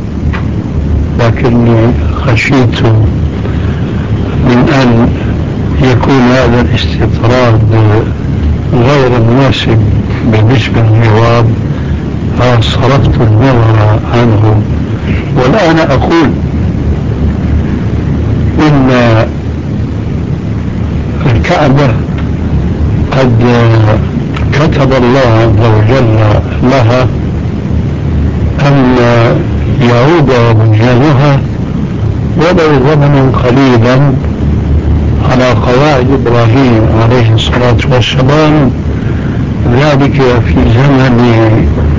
لكني خشيت من أن يكون هذا الاستطراد غير مناسب بالنسبة للجواب فصرفت النظر عنه. والآن أقول إن الكعبة قد كتب الله عز وجل لها أن يعود بنيانها ولو زمنا قليلا على قواعد إبراهيم عليه الصلاة والسلام، ذلك في زمن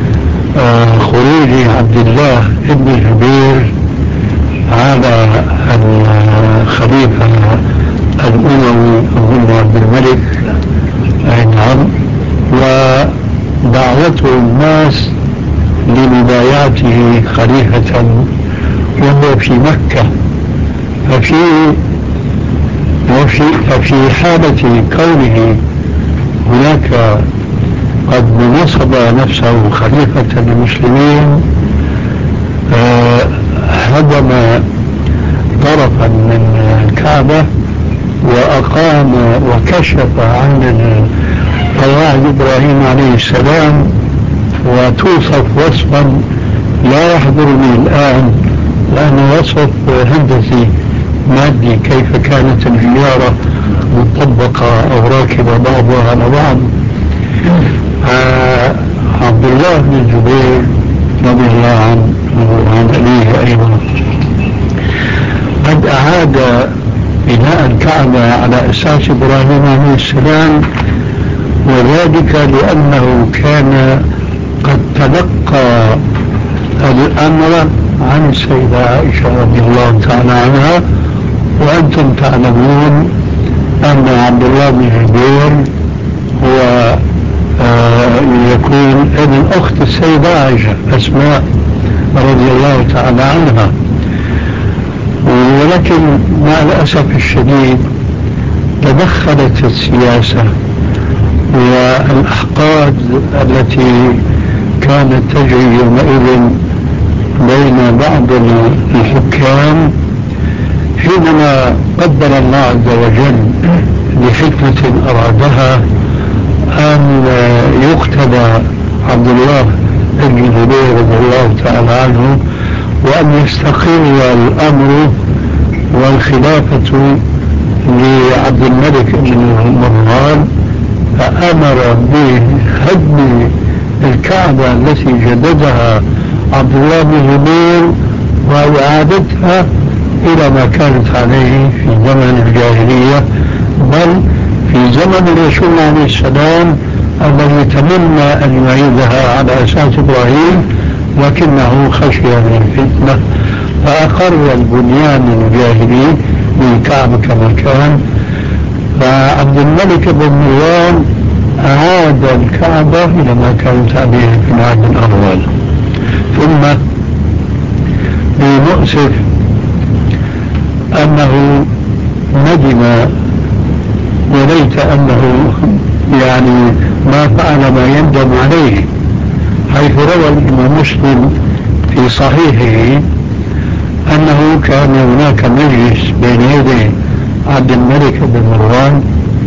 خروج عبد الله ابن الزبير على الخليفة الأموي أظن عبد الملك، نعم، ودعوته الناس لمبايعته خليفة وهو في مكة. ففي ففي حالة كونه هناك قد نصب نفسه خليفة للمسلمين هدم طرفا من الكعبة وأقام وكشف عن قواعد إبراهيم عليه السلام، وتوصف وصفا لا يحضرني الآن لأنه وصف هندسي مادي، كيف كانت الحجارة مطبقة أو راكبة بعضها على بعض. عبد الله بن الزبير رضي الله عنه وعن أبيه أيضا قد أعاد بناء الكعبة على أساس إبراهيم عليه السلام، وذلك لأنه كان قد تلقى الأمر عن السيدة عائشة رضي الله تعالى عنها. وأنتم تعلمون أن عبد الله بن الزبير هو يكون ابن أخت السيدة عائشة أسماء رضي الله تعالى عنها. ولكن مع الأسف الشديد تدخلت السياسة والأحقاد التي كانت تجري يومئذ بين بعض الحكام، حينما قدر الله عز وجل لحكمة أرادها أن يقتدى عبد الله بن الزبير رضي الله تعالى عنه وأن يستقر الأمر والخلافة لعبد الملك بن مروان، فأمر بهدم الكعبة التي جددها عبد الله بن الزبير وإعادتها إلى ما كانت عليه في زمن الجاهلية، بل في زمن الرسول عليه السلام الذي تمنى أن يعيدها على أساس إبراهيم، لكنه خشي من الفتنة فأقر البنيان الجاهلي للكعبة كما كان. فعبد الملك بن مروان أعاد الكعبة إلى ما كانت عليه في العهد الأول. ثم للمؤسف أنه ندم وليت أنه يعني ما فعل ما يندم عليه، حيث روى الإمام مسلم في صحيحه أنه كان هناك مجلس بين يدي عبد الملك بن مروان،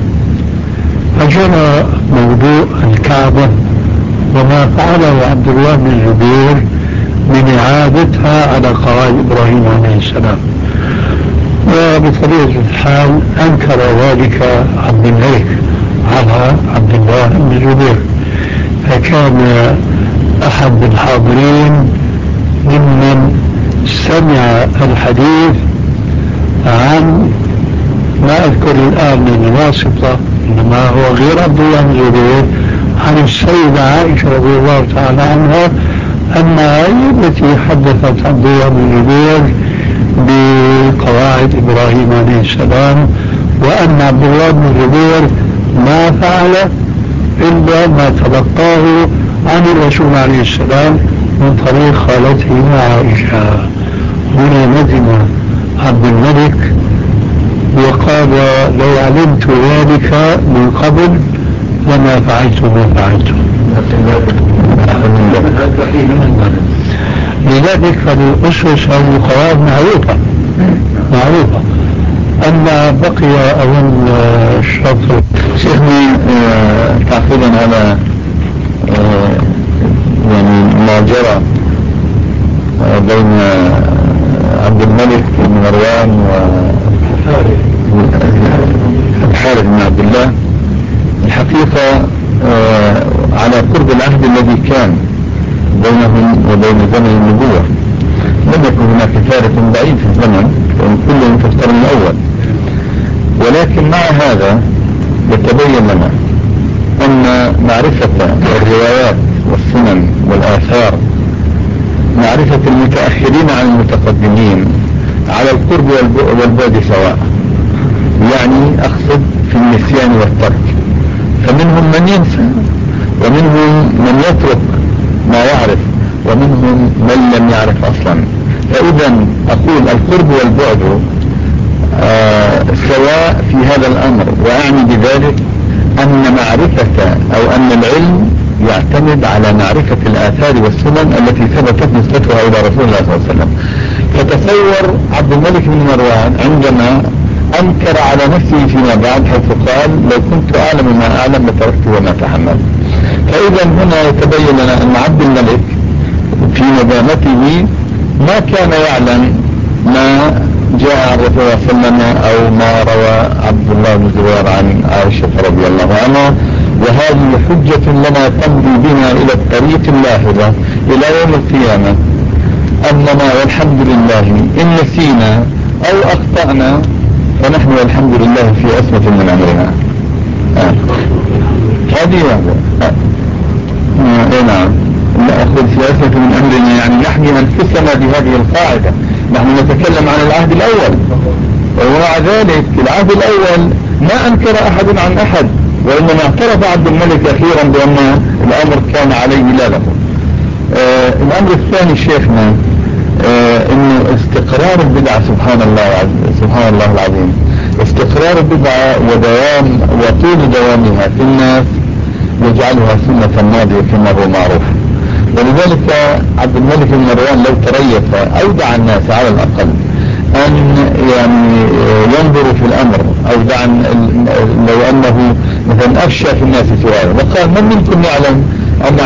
فجرى موضوع الكعبة وما فعله عبد الله بن الزبير من إعادتها على قواعد إبراهيم عليه السلام. وبطبيعة الحال أنكر ذلك عبد الملك على عبد الله بن الزبير، فكان أحد الحاضرين ممن سمع الحديث عن ما أذكر الآن من الواسطة إنما هو غير عبد الله بن الزبير عن السيدة عائشة رضي الله تعالى عنها أنها هي التي حدثت عبد الله بن الزبير بقواعد إبراهيم عليه السلام، وأن عبد الله بن الزبير ما فعل إلا ما تلقاه عن الرسول عليه السلام من طريق خالته عائشة. هنا ندم عبد الملك وقال لو علمت ذلك من قبل لما فعلت ما فعلت. لذلك فالأسس والقواعد معروفة. أما بقي أظن الشرط شيخني تعقيبا على يعني ما جرى بين عبد الملك بن مروان والحارث بن عبد الله، الحقيقة على قرب العهد الذي كان بينهم وبين زمن النبوة لم يكن هناك فارق بعيد في الزمن، وإن كلهم في القرن الأول. ولكن مع هذا يتبين لنا أن معرفة الروايات والسنن والآثار معرفة المتأخرين عن المتقدمين على القرب والبعد سواء، يعني أقصد في النسيان والترك، فمنهم من ينسى ومنهم من يترك ما يعرف ومنهم من لم يعرف أصلا. فإذا أقول القرب والبعد سواء في هذا الأمر، وأعني بذلك أن معرفة أو أن العلم يعتمد على معرفة الآثار والسنن التي ثبتت نسبتها إلى رسول الله صلى الله عليه وسلم. فتصور عبد الملك بن مروان عندما أنكر على نفسه فيما بعد، حيث قال لو كنت أعلم ما أعلم لتركت وما تحمل. فإذا هنا يتبين لنا أن عبد الملك في ندامته ما كان يعلم ما جاء عن رسول الله صلى الله عليه وسلم أو ما روى عبد الله بن زبير عن عائشة رضي الله عنها، وهذه حجة لنا تمضي بنا إلى الطريق اللاحظة إلى يوم القيامة، أننا والحمد لله إن نسينا أو أخطأنا فنحن والحمد لله في عصمة من أمرنا. هذه نعم، نأخذ في عصمة من أمرنا يعني نحمي أنفسنا بهذه القاعدة. نحن نتكلم عن العهد الأول، ومع ذلك العهد الأول ما أنكر أحد عن أحد، وإنما اعترف عبد الملك أخيرا بأن الأمر كان عليه لا له. الأمر الثاني شيخنا إنه استقرار البدعة سبحان الله العظيم، استقرار البدعة ودوام وطول دوامها في الناس يجعلها سنة ماضية كما هو معروف. ولذلك عبد الملك بن مروان لو تريث أودع الناس على الأقل أن يعني ينظروا في الأمر، أودع لو أنه مثلا أفشى في الناس سؤالا وقال من منكم يعلم أن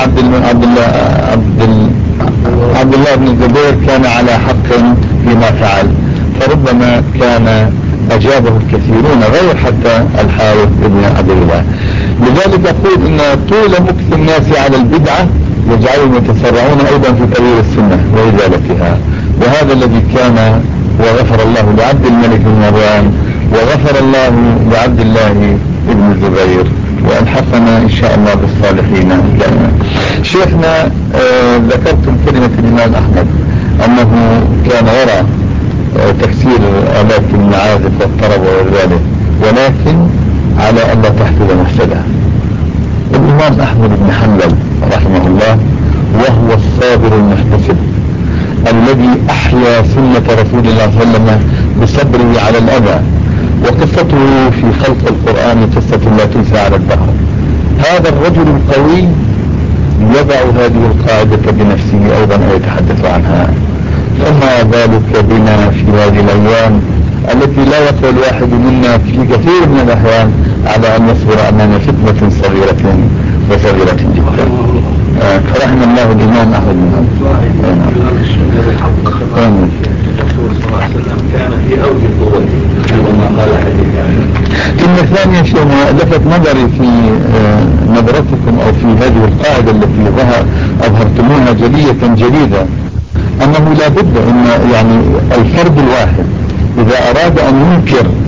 عبد الله بن الزبير كان على حق فيما فعل، فربما كان أجابه الكثيرون غير حتى الحارث بن عبد الله. لذلك أقول إن طول مكث الناس على البدعة يجعلهم يتسرعون أيضا في تغيير السنة وإزالتها، وهذا الذي كان. وغفر الله لعبد الملك بن مروان، وغفر الله لعبد الله بن الزبير، وألحقنا إن شاء الله بالصالحين دائما. شيخنا ذكرتم كلمة الإمام أحمد أنه كان يرى تكسير آلات المعازف والطرب وذلك، ولكن على أن لا تحدث مفسدة. الإمام أحمد بن حنبل رحمه الله وهو الصابر المحتسب الذي أحيا سنة رسول الله صلى الله عليه وسلم بصبره على الأذى، وقصته في خلق القرآن قصة لا تنسى على الدهر. هذا الرجل القوي يضع هذه القاعدة بنفسه أيضا ويتحدث عنها. فما ذلك بنا في هذه الأيام التي لا يقوى الواحد منا في كثير من الأحيان على أن يصبر أمام فتنة صغيرة وصغيرة جدا. فرحم الله الإمام أحمد بن كلمة ثانية شيء لفت نظري في نظرتكم أو في هذه القاعدة التي أظهرتموها جلية جديدة، أنه لا بد أن يعني الفرد الواحد إذا أراد أن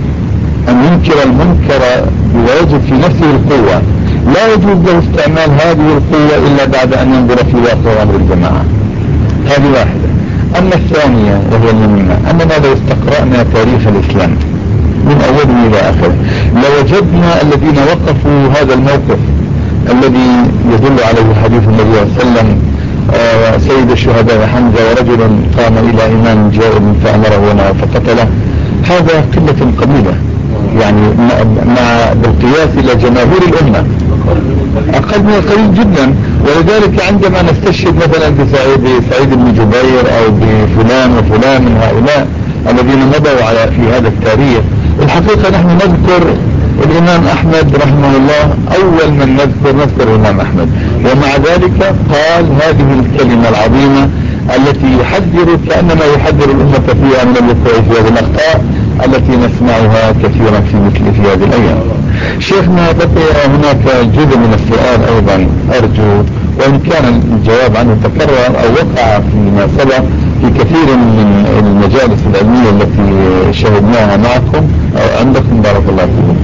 ينكر المنكر ويجد في نفسه القوة، لا يجوز له استعمال هذه القوة إلا بعد أن ينظر في واقع أمر الجماعة. هذه واحدة. أما الثانية وهي المهمة أننا لو استقرأنا تاريخ الإسلام من أوله إلى آخره لوجدنا الذين وقفوا هذا الموقف الذي يدل عليه حديث النبي صلى الله عليه وسلم سيد الشهداء حمزة ورجل قام إلى إمام جائر فأمره فقتله. هذا قلة قليلة يعني مع بالقياس إلى جماهير الأمة أقل من قليل جدا. ولذلك عندما نستشهد مثلا بسعيد بن جبير أو بفلان وفلان من هؤلاء الذين مضوا في هذا التاريخ، الحقيقة نحن نذكر الإمام أحمد رحمه الله أول من نذكر الإمام أحمد، ومع ذلك قال هذه الكلمة العظيمة التي يحذر كأنما يحذر الأمة فيها من الوقوع في هذه الأخطاء التي نسمعها كثيرا في هذه الأيام. شيخنا بقي هناك جزء من السؤال أيضا أرجو، وإن كان الجواب عنه تكرر أو وقع فيما سبق في كثير من المجالس العلمية التي شهدناها معكم أو عندكم بارك الله فيكم.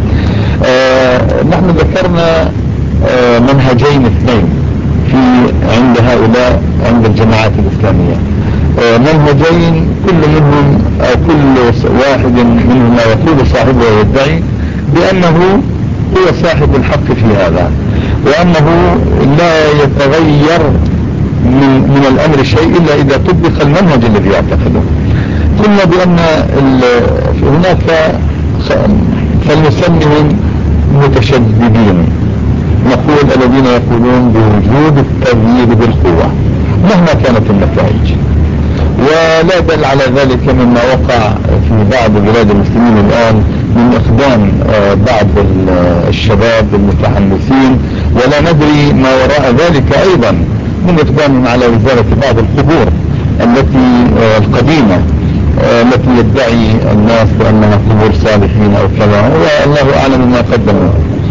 نحن ذكرنا منهجين اثنين عند هؤلاء عند الجماعات الإسلامية، منهجين كل منهم أو كل واحد منهم يقول صاحبه ويدعي بأنه هو صاحب الحق في هذا، وأنه لا يتغير من الأمر شيء إلا إذا طبق المنهج الذي يعتقده. كنا قلنا بأن هناك فلنسميهم متشددين، نقول الذين يقولون بوجود التغيير بالقوة مهما كانت النتائج. ولا دل على ذلك مما وقع في بعض بلاد المسلمين الآن من إقدام بعض الشباب المتحمسين، ولا ندري ما وراء ذلك أيضا من إقدامهم على إزالة بعض القبور القديمة التي يدعي الناس بأنها قبور صالحين أو كذا، والله أعلم ما قدموا.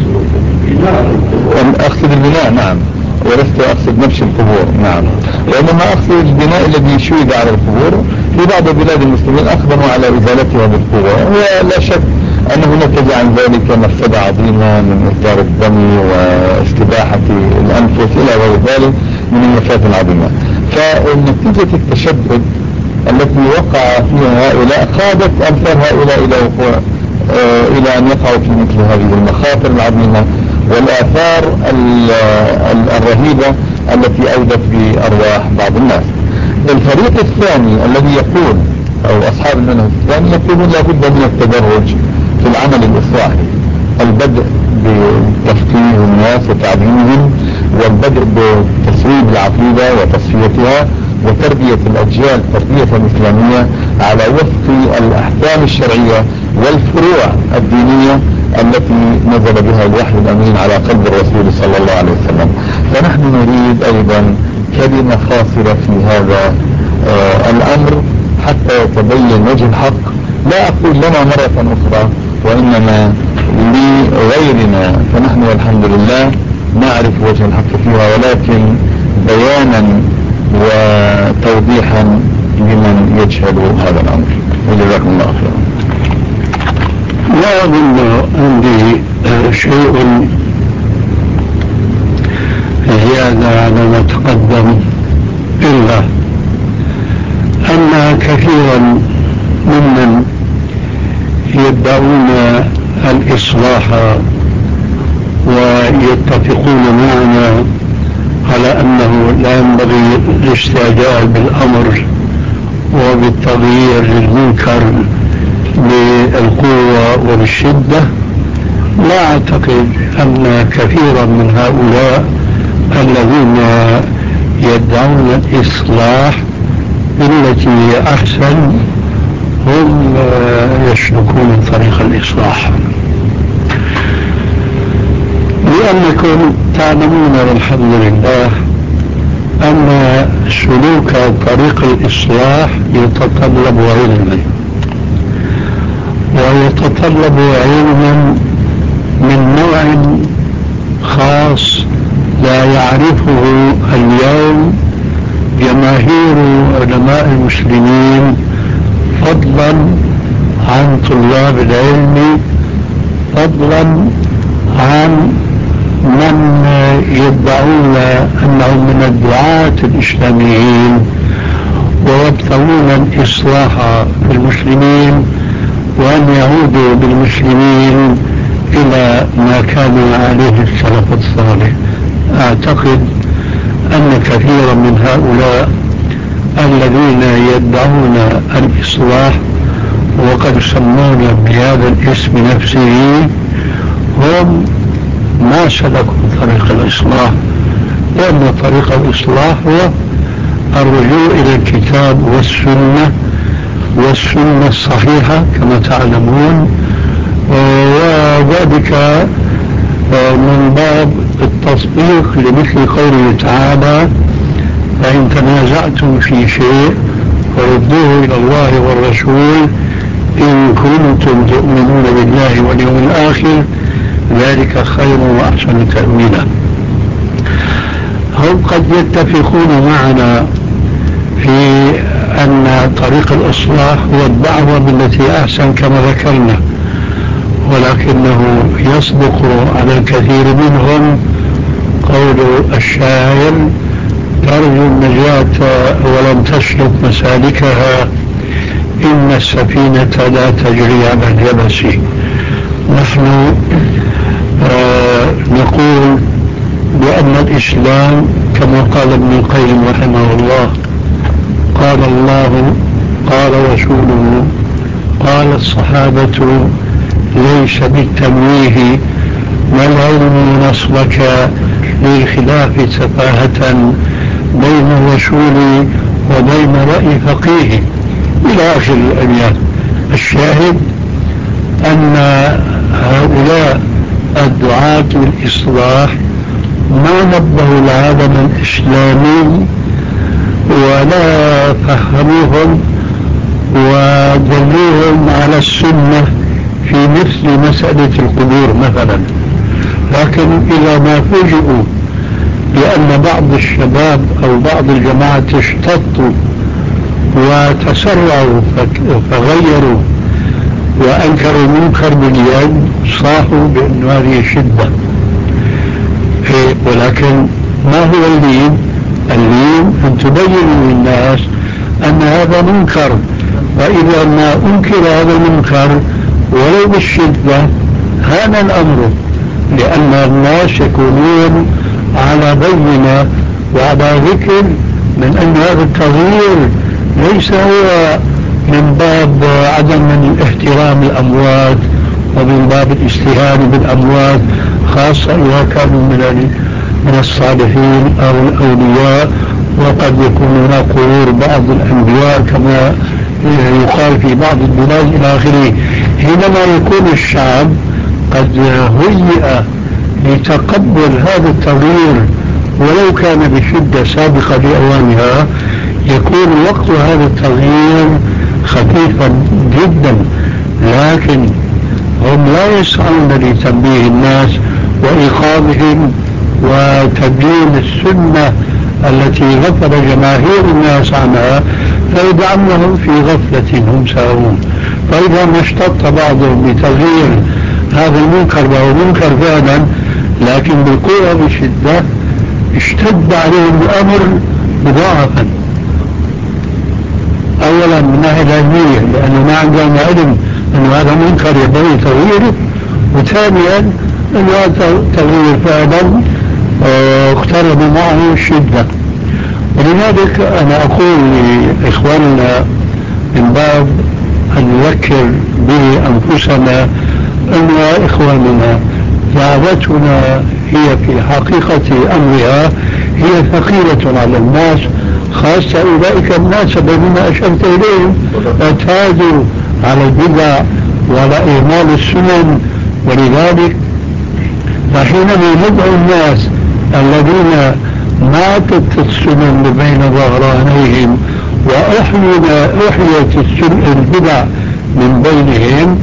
أقصد البناء، نعم، ولست أقصد نفس القبور، نعم، وإنما أقصد البناء الذي شيد على القبور في بعض بلاد المسلمين أقدموا على إزالتها بالقوة. ولا شك أنه نتج عن ذلك مفسدة عظيمة من إصدار الدم واستباحة الأنفس إلى غير ذلك من المفاسد العظيمة. فنتيجة التشدد التي وقع فيها هؤلاء قادت أمثال هؤلاء إلى أن يقعوا في مثل هذه المخاطر العظيمة والآثار الرهيبة التي أودت بأرواح بعض الناس. الفريق الثاني الذي يقول، أو أصحاب المنهج الثاني، يقولون لابد من التدرج في العمل الإصلاحي، البدء بتفقيه الناس وتعليمهم، والبدء بتصويب العقيدة وتصفيتها، وتربية الأجيال تربية إسلامية على وفق الأحكام الشرعية والفروع الدينية التي نزل بها الوحي الأمين على قلب الرسول صلى الله عليه وسلم. فنحن نريد أيضا كلمة فاصلة في هذا الأمر حتى يتبين وجه الحق، لا أقول لنا مرة أخرى وإنما لغيرنا، فنحن والحمد لله نعرف وجه الحق فيها، ولكن بيانا وتوضيحا لمن يجهل هذا الأمر. وجزاكم الله خيرا. لا أظن عندي شيء زيادة على ما تقدم، إلا أن كثيرا ممن يدعون الإصلاح ويتفقون معنا على أنه لا ينبغي الاستعجال بالأمر وبالتغيير للمنكر بالقوة وبالشدة، لا أعتقد أن كثيرا من هؤلاء الذين يدعون الإصلاح بالتي هي أحسن هم يسلكون طريق الإصلاح، لأنكم تعلمون والحمد لله أن سلوك طريق الإصلاح يتطلب علما، ويتطلب علما من نوع خاص لا يعرفه اليوم جماهير علماء المسلمين، فضلا عن طلاب العلم، فضلا عن من يدعون أنهم من الدعاة الإسلاميين ويبتغون الإصلاح في المسلمين وأن يعودوا بالمسلمين إلى ما كان عليه السلف الصالح. أعتقد أن كثيرا من هؤلاء الذين يدعون الإصلاح وقد سمون بهذا الاسم نفسه هم ما سلكوا طريق الإصلاح، لأن طريق الإصلاح هو الرجوع إلى الكتاب والسنة الصحيحة كما تعلمون، وذلك من باب التصديق لمثل قوله تعالى: فإن تنازعتم في شيء فردوه إلى الله والرسول إن كنتم تؤمنون بالله واليوم الآخر ذلك خير وأحسن تأويلا. هم قد يتفقون معنا في أن طريق الإصلاح هو الدعوة بالتي أحسن كما ذكرنا، ولكنه يصدق على الكثير منهم قول الشاعر: ترجو النجاة ولم تسلك مسالكها إن السفينة لا تجري على اليبس. نحن نقول بأن الإسلام كما قال ابن القيم رحمه الله: قال الله قال رسوله الصحابة ليس بالتمويه ما العلم نصبك للخلاف سفاهة بين الرسول وبين رأي فقيه إلى آخر الأبيات. الشاهد أن هؤلاء الدعاة للإصلاح ما نبهوا العالم الإسلامي ولا فهموهم ودلوهم على السنة في مثل مسألة القبور مثلا، لكن إذا ما فوجئوا لأن بعض الشباب أو بعض الجماعة اشتطوا وتسرعوا فغيروا وأنكروا المنكر باليد صاحوا بأن هذه شدة. ولكن ما هو اللين؟ اللين أن تبين للناس أن هذا منكر، وإذا ما أنكر هذا المنكر ولو بالشدة هان الأمر، لأن الناس يكونون على بينة وعلى ذكر من أن هذا التغيير ليس هو من باب عدم احترام الأموات ومن باب الاستهانة بالأموات، خاصة إذا كانوا من الصالحين أو الأولياء، وقد يكون هناك قبور بعض الأنبياء كما يقال في بعض البلاد إلى آخره. حينما يكون الشعب قد هيئ لتقبل هذا التغيير ولو كان بشدة سابقة لأوانها، يكون وقت هذا التغيير خفيفا جدا، لكن هم لا يسعون لتنبيه الناس وإيقاظهم وتبيين السنة التي غفل جماهير الناس عنها، فيجعلهم في غفلة هم ساهون. فإذا ما اشتط بعضهم بتغيير هذا المنكر وهو منكر فعلا لكن بالقوة بشدة، اشتد عليهم الأمر مضاعفا. أولا من ناحية العلمية لأنه ما عندهم علم أن هذا منكر ينبغي تغييره، وثانيا أن هذا التغيير فعلا اقترب معه الشدة. ولذلك أنا أقول لإخواننا من باب أن نذكر به أنفسنا أن إخواننا دعوتنا هي في حقيقة أمرها هي ثقيلة على الناس، خاصة أولئك الناس الذين أشرت إليهم اعتادوا على البدع وعلى إهمال السنن. ولذلك فحينما ندعو الناس الذين ماتت السنن بين ظهرانيهم وأحيت البدع من بينهم،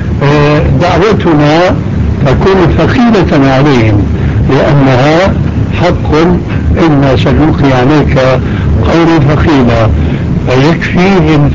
دعوتنا تكون ثقيلة عليهم لأنها حق إنا سنلقي عليك قولا ثقيلا، فيكفيهم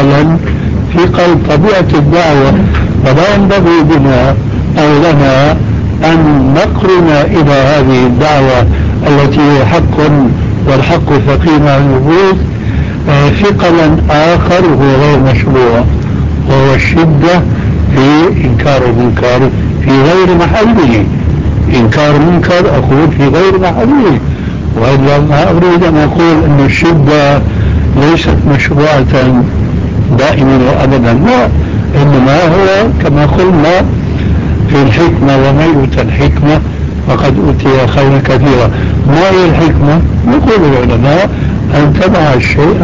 ثقل طبيعة الدعوة. فلا ينبغي بنا أو لنا أن نقرن إلى هذه الدعوة التي هي حق والحق ثقيل على الوجود ثقلا آخر هو غير مشروع، وهو الشدة في إنكار المنكر في غير محله. إنكار منكر أقول في غير محله، وإلا ما أريد أن أقول أن الشدة ليست مشروعة دائما وأبدا، لا، إنما هو كما قلنا في الحكمة وما يؤتى الحكمة فقد أوتي خيرا كثيرا. ما هي الحكمة؟ يقول العلماء أن تضع الشيء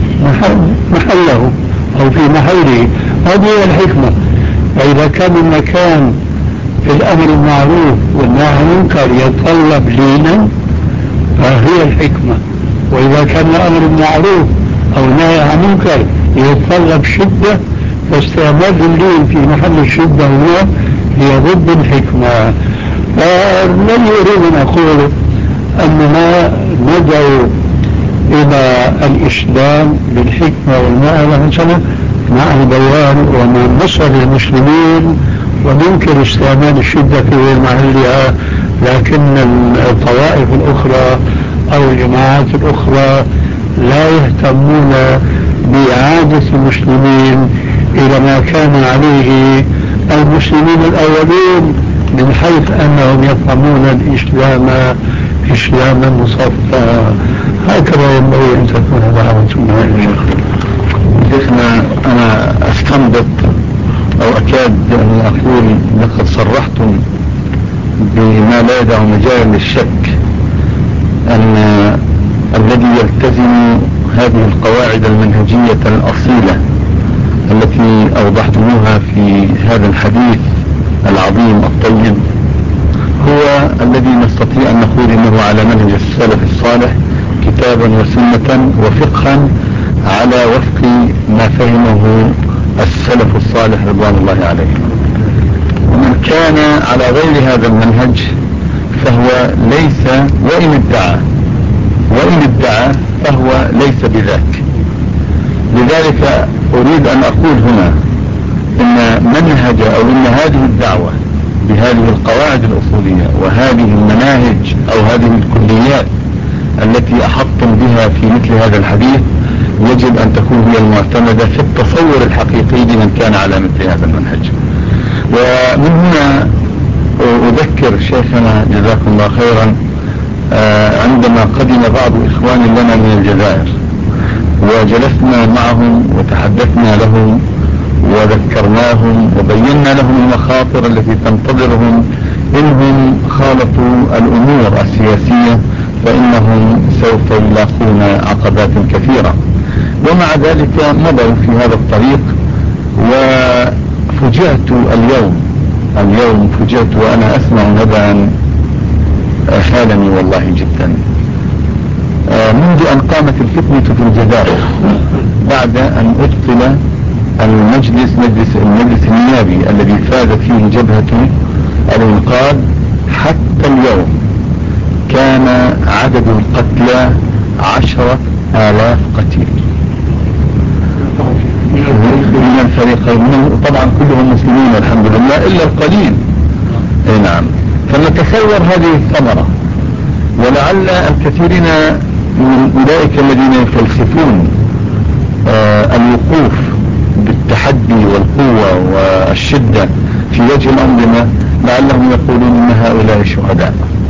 محله أو في محله، هذه هي الحكمة. فإذا كان المكان في الأمر المعروف والنهي عن المنكر يتطلب لينا فهي الحكمة، وإذا كان الأمر المعروف أو النهي عن المنكر يتطلب شدة فاستعمال اللين في محل الشدة هي ضد الحكمة. فلن يريد أن أقول أننا ندعو إلى الإسلام بالحكمة والموعظة الحسنة مع البيان ومع نصر المسلمين وننكر استعمال الشدة في غير محلها، لكن الطوائف الأخرى أو الجماعات الأخرى لا يهتمون بإعادة المسلمين إلى ما كان عليه المسلمين الأولين، من حيث أنهم يفهمون الإسلام إسلاما مصفى. هكذا ينبغي أن تكون دعوتنا. شيخنا أنا أستنبط أكاد أن أقول لقد صرحتم بما لا يدع مجال للشك أن الذي يلتزم هذه القواعد المنهجية الأصيلة التي أوضحتموها في هذا الحديث العظيم الطيب هو الذي نستطيع أن نقول إنه على منهج السلف الصالح كتابا وسنة وفقها على وفق ما فهمه السلف الصالح رضوان الله عليهم. ومن كان على غير هذا المنهج فهو ليس، وإن ادعى فهو ليس بذاك. لذلك أريد أن أقول هنا إن منهج أو إن هذه الدعوة بهذه القواعد الأصولية وهذه المناهج أو هذه الكليات التي أحطم بها في مثل هذا الحديث يجب أن تكون هي المعتمدة في التصور الحقيقي لمن كان على مثل هذا المنهج. ومن هنا أذكر شيخنا جزاكم الله خيرا عندما قدم بعض إخوان لنا من الجزائر وجلسنا معهم وتحدثنا لهم وذكرناهم وبينا لهم المخاطر التي تنتظرهم إنهم خالطوا الأمور السياسية فإنهم سوف يلاقون عقبات كثيرة. ومع ذلك مضوا في هذا الطريق. وفجأت اليوم فجأت وأنا أسمع نبأ خالني والله جدا. منذ أن قامت الفتنة في الجزائر بعد أن أبطل المجلس النيابي الذي فازت فيه جبهة الإنقاذ، حتى اليوم كان عدد القتلى 10,000 قتيل من الفريقين، طبعا كلهم مسلمين والحمد لله إلا القليل. اي نعم. فنتصور هذه الثمرة، ولعل الكثيرين من أولئك الذين يفلسفون الوقوف بالتحدي والقوة والشدة في وجه الأنظمة لعلهم يقولون إن هؤلاء شهداء،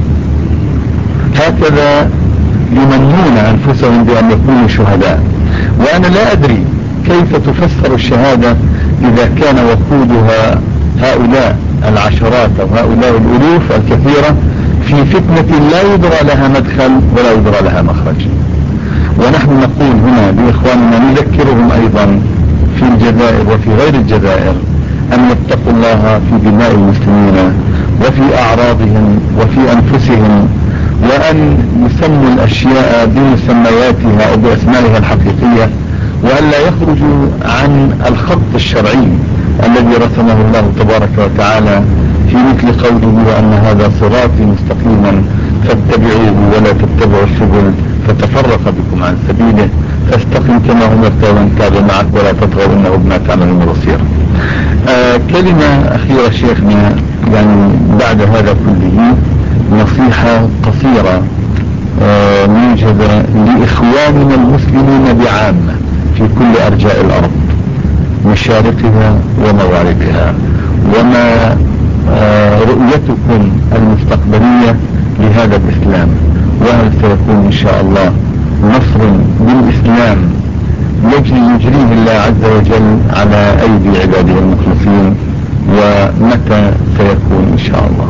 هكذا يمنون أنفسهم بأن يكونوا شهداء. وأنا لا أدري كيف تفسر الشهادة إذا كان وقودها هؤلاء العشرات أو هؤلاء الألوف الكثيرة في فتنة لا يدرى لها مدخل ولا يدرى لها مخرج. ونحن نقول هنا لإخواننا نذكرهم أيضا في الجزائر وفي غير الجزائر أن يتقوا الله في دماء المسلمين وفي أعراضهم وفي أنفسهم، وأن يسموا الأشياء بمسمياتها أو بأسمائها الحقيقية، وأن لا يخرجوا عن الخط الشرعي الذي رسمه الله تبارك وتعالى في مثل قوله وأن هذا صراطي مستقيما فاتبعوه ولا تتبعوا السبل فتفرق بكم عن سبيله فاستقم كما أمرت وانتابع معك ولا تطغوا إنه بما تعملون بصير. كلمة أخيرة شيخنا، يعني بعد هذا كله نصيحة قصيرة موجبة لإخواننا المسلمين بعامة في كل أرجاء الأرض مشارقها ومغاربها، وما رؤيتكم المستقبلية لهذا الإسلام، وهل سيكون إن شاء الله نصر للإسلام يجريه الله عز وجل على أيدي عباده المخلصين، ومتى سيكون إن شاء الله؟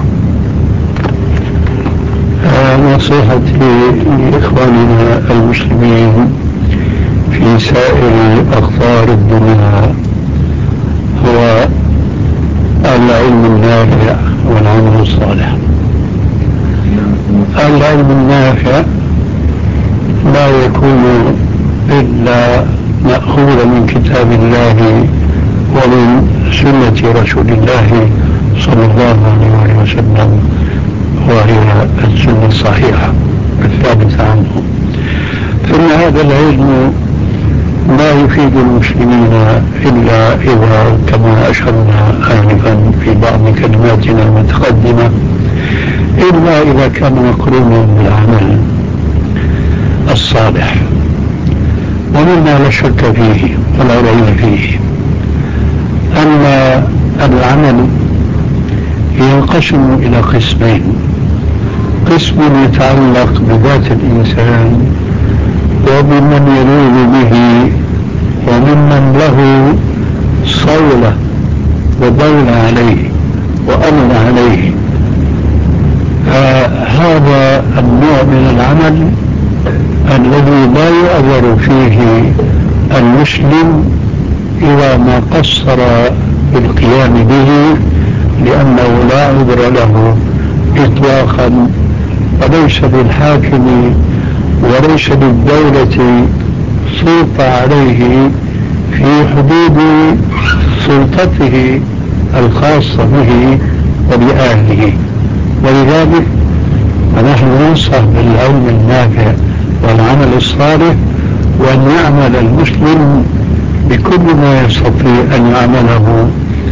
نصيحتي لإخواننا المسلمين في سائر أقطار الدنيا هو العلم النافع والعمل الصالح. العلم النافع لا يكون إلا مأخوذا من كتاب الله ومن سنة رسول الله صلى الله عليه وسلم، وهي السنة الصحيحة الثابتة عنه. فإن هذا العلم لا يفيد المسلمين إلا إذا كما أشرنا آنفا في بعض كلماتنا المتقدمة إلا إذا كان مقرونا بالعمل الصالح، ومما لا شك فيه ولا ريب فيه أن العمل ينقسم إلى قسمين: قسم يتعلق بذات الإنسان وبمن يلوذ به وممن له صولة وبعد عليه وأمن عليه. هذا النوع من العمل الذي لا يؤذر فيه المسلم إذا ما قصر بالقيام به، لأنه لا عذر له إطلاقا، وليس للحاكم وليس للدولة سلطة عليه في حدود سلطته الخاصة به وبأهله. ولذلك فنحن ننصح بالعلم النافع والعمل الصالح، وأن يعمل المسلم بكل ما يستطيع أن يعمله،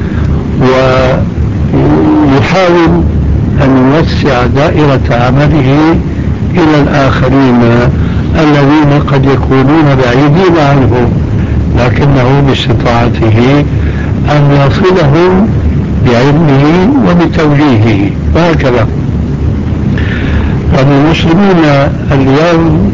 ويحاول أن يوسع دائرة عمله إلى الآخرين الذين قد يكونون بعيدين عنه، لكنه باستطاعته أن يصلهم بعلمه وبتوجيهه، وهكذا. والمسلمين اليوم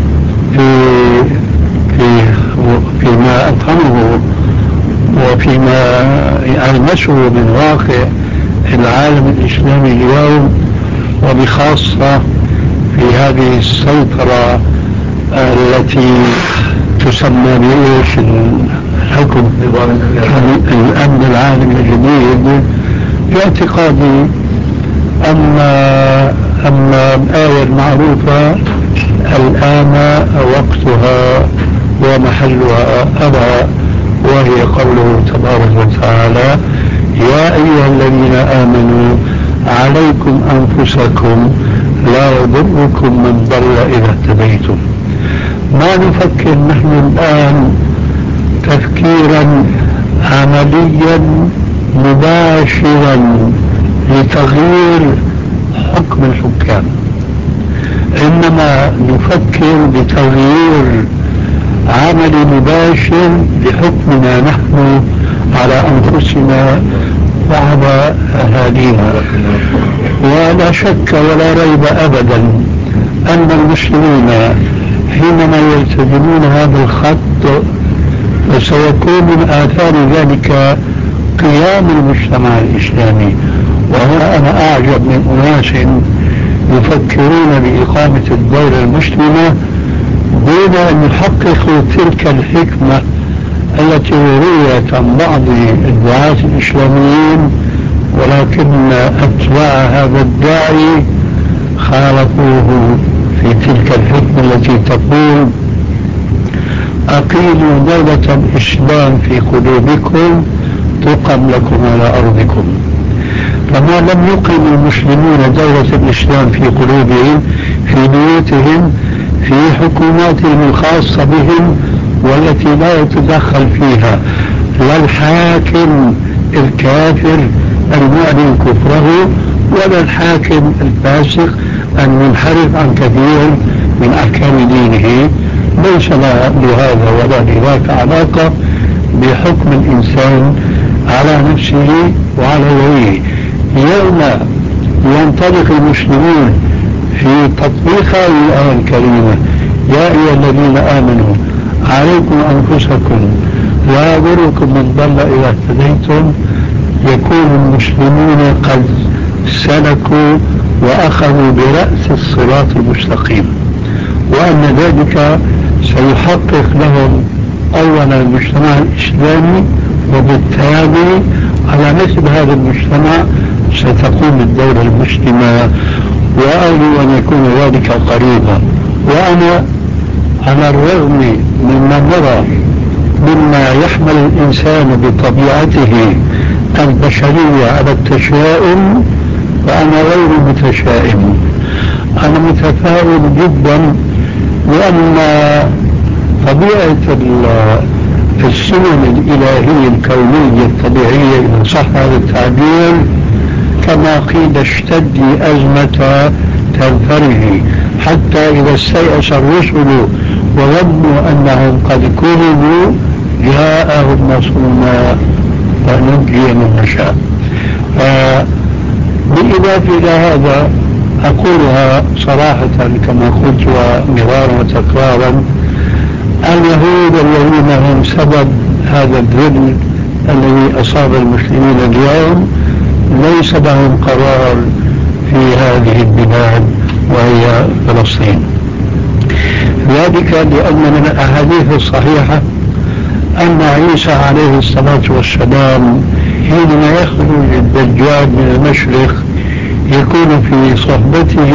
فيما أفهمه وفيما يلمسه من واقع العالم الإسلامي اليوم، وبخاصة في هذه السيطرة التي تسمى بإيش الحكم الأمن العالمي الجديد، في اعتقادي أن الآية المعروفة الآن وقتها ومحلها أبى، وهي قوله تبارك وتعالى: يا أيها الذين آمنوا عليكم أنفسكم لا يضركم من ضل إذا اهتديتم. ما نفكر نحن الآن تفكيرا عمليا مباشرا لتغيير حكم الحكام، إنما نفكر بتغيير عمل مباشر لحكمنا نحن على أنفسنا وعلى أهالينا. ولا شك ولا ريب أبدا أن المسلمين حينما يلتزمون هذا الخط فسيكون من آثار ذلك قيام المجتمع الإسلامي. وهنا أنا أعجب من أناس يفكرون بإقامة الدولة المسلمة دون أن يحققوا تلك الحكمة التي رويت عن بعض الدعاة الإسلاميين، ولكن أتباع هذا الداعي خالفوه في تلك الحكمة التي تقول: أقيموا دولة الإسلام في قلوبكم تقم لكم على أرضكم. فما لم يقم المسلمون دولة الإسلام في قلوبهم، في بيوتهم، في حكوماتهم الخاصة بهم والتي لا يتدخل فيها لا الحاكم الكافر المعلن كفره ولا الحاكم الفاسق المنحرف عن كثير من أحكام دينه، ليس لهذا ولا لذاك علاقة بحكم الإنسان على نفسه وعلى غيره. يوم ينطلق المسلمون في تطبيق هذه الآية الكريمة: يا أيها الذين آمنوا عليكم أنفسكم لا يضركم من ضل إذا اهتديتم، يكون المسلمون قد سلكوا وأخذوا برأس الصراط المستقيم، وأن ذلك سيحقق لهم أولا المجتمع الإسلامي، وبالتالي على مثل هذا المجتمع ستقوم الدولة المسلمة، وأرجو أن يكون ذلك قريبا. وأنا على الرغم مما نرى مما يحمل الإنسان بطبيعته البشرية على التشاؤم، فأنا غير متشائم، أنا متفائل جدا، لأن طبيعة السنن الإلهية الكونية الطبيعية إذا صح هذا التعبير كما قيل: اشتدي أزمة تنفره، حتى إذا استيأس الرسل وظنوا أنهم قد كذبوا جاءهم نصرنا فنجي من نشاء. بالإضافة إلى هذا أقولها صراحة كما قلت مرارا وتكرارا: اليهود الذين هم سبب هذا الذل الذي أصاب المسلمين اليوم ليس لهم قرار في هذه البلاد وهي فلسطين. ذلك لأن من الأحاديث الصحيحة أن عيسى عليه الصلاة والسلام حينما يخرج الدجال من المشرق يكون في صحبته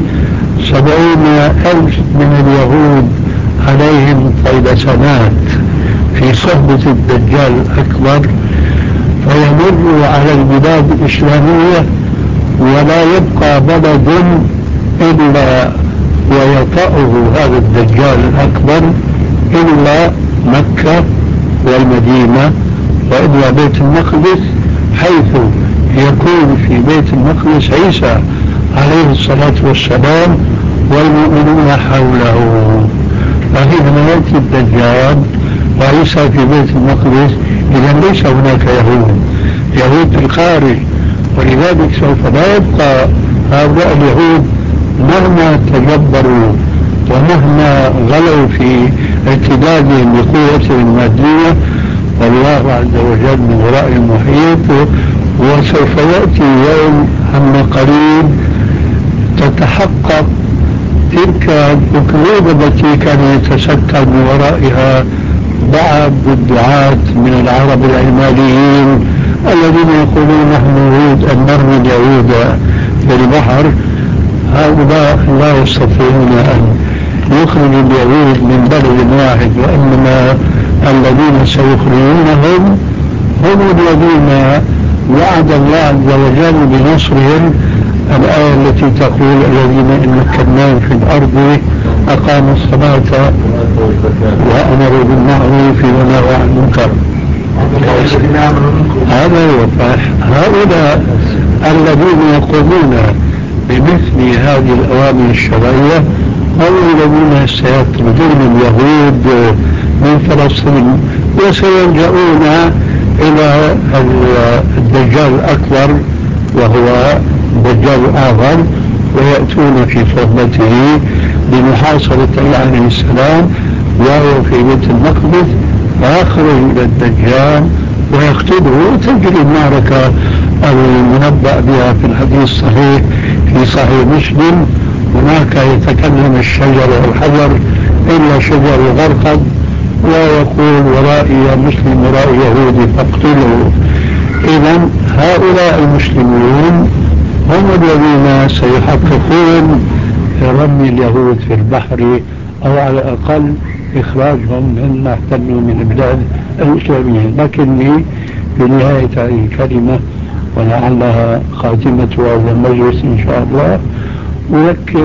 70,000 من اليهود عليهم طيلسانات في صحبة الدجال الأكبر، فيمر على البلاد الإسلامية ولا يبقى بلد إلا ويطأه هذا الدجال الأكبر إلا مكة والمدينة وإلا بيت المقدس، حيث يكون في بيت المقدس عيسى عليه الصلاة والسلام والمؤمنون حوله. فحينما يأتي الدجال وعيسى في بيت المقدس إذا ليس هناك يهود في الخارج، ولذلك سوف لا يبقى هؤلاء اليهود مهما تجبروا ومهما غلوا في ارتدادهم بقوتهم المادية، والله عز وجل من وراء المحيط. وسوف يأتي يوم عما قريب تتحقق تلك الأكذوبة التي كان يتستر من ورائها بعض الدعاة من العرب العلمانيين الذين يقولون نحن نريد أن نرمي اليهود في البحر. هؤلاء لا يستطيعون أن يخرجوا اليهود من بلد واحد، وإنما الذين سيخرجونهم هم الذين وعد الله عز وجل بنصرهم. الآية التي تقول الذين إن مكناهم في الأرض أقاموا الصلاة وأمروا بالمعروف ونهوا عن المنكر. هذا هو. هؤلاء الذين يقومون بمثل هذه الأوامر الشرعية هم الذين سيطردون اليهود من فلسطين وسيلجؤون إلى الدجال الأكبر وهو الدجال الأعظم، ويأتون في صحبته لمحاصرة عليه السلام وهو في بيت المقدس، ويخرج إلى الدجال ويقتله. وتجري المعركة المنبأ بها في الحديث الصحيح في صحيح مسلم. هناك يتكلم الشجر والحجر إلا شجر الغرقد ويقول ورائي مسلم ورائي يهودي فاقتلوا. إذن هؤلاء المسلمون هم الذين سيحققون رمي اليهود في البحر أو على الأقل إخراجهم مما احتلوا من البلاد الإسلامية. لكني في نهاية هذه الكلمة ولعلها خاتمة هذا المجلس إن شاء الله أذكر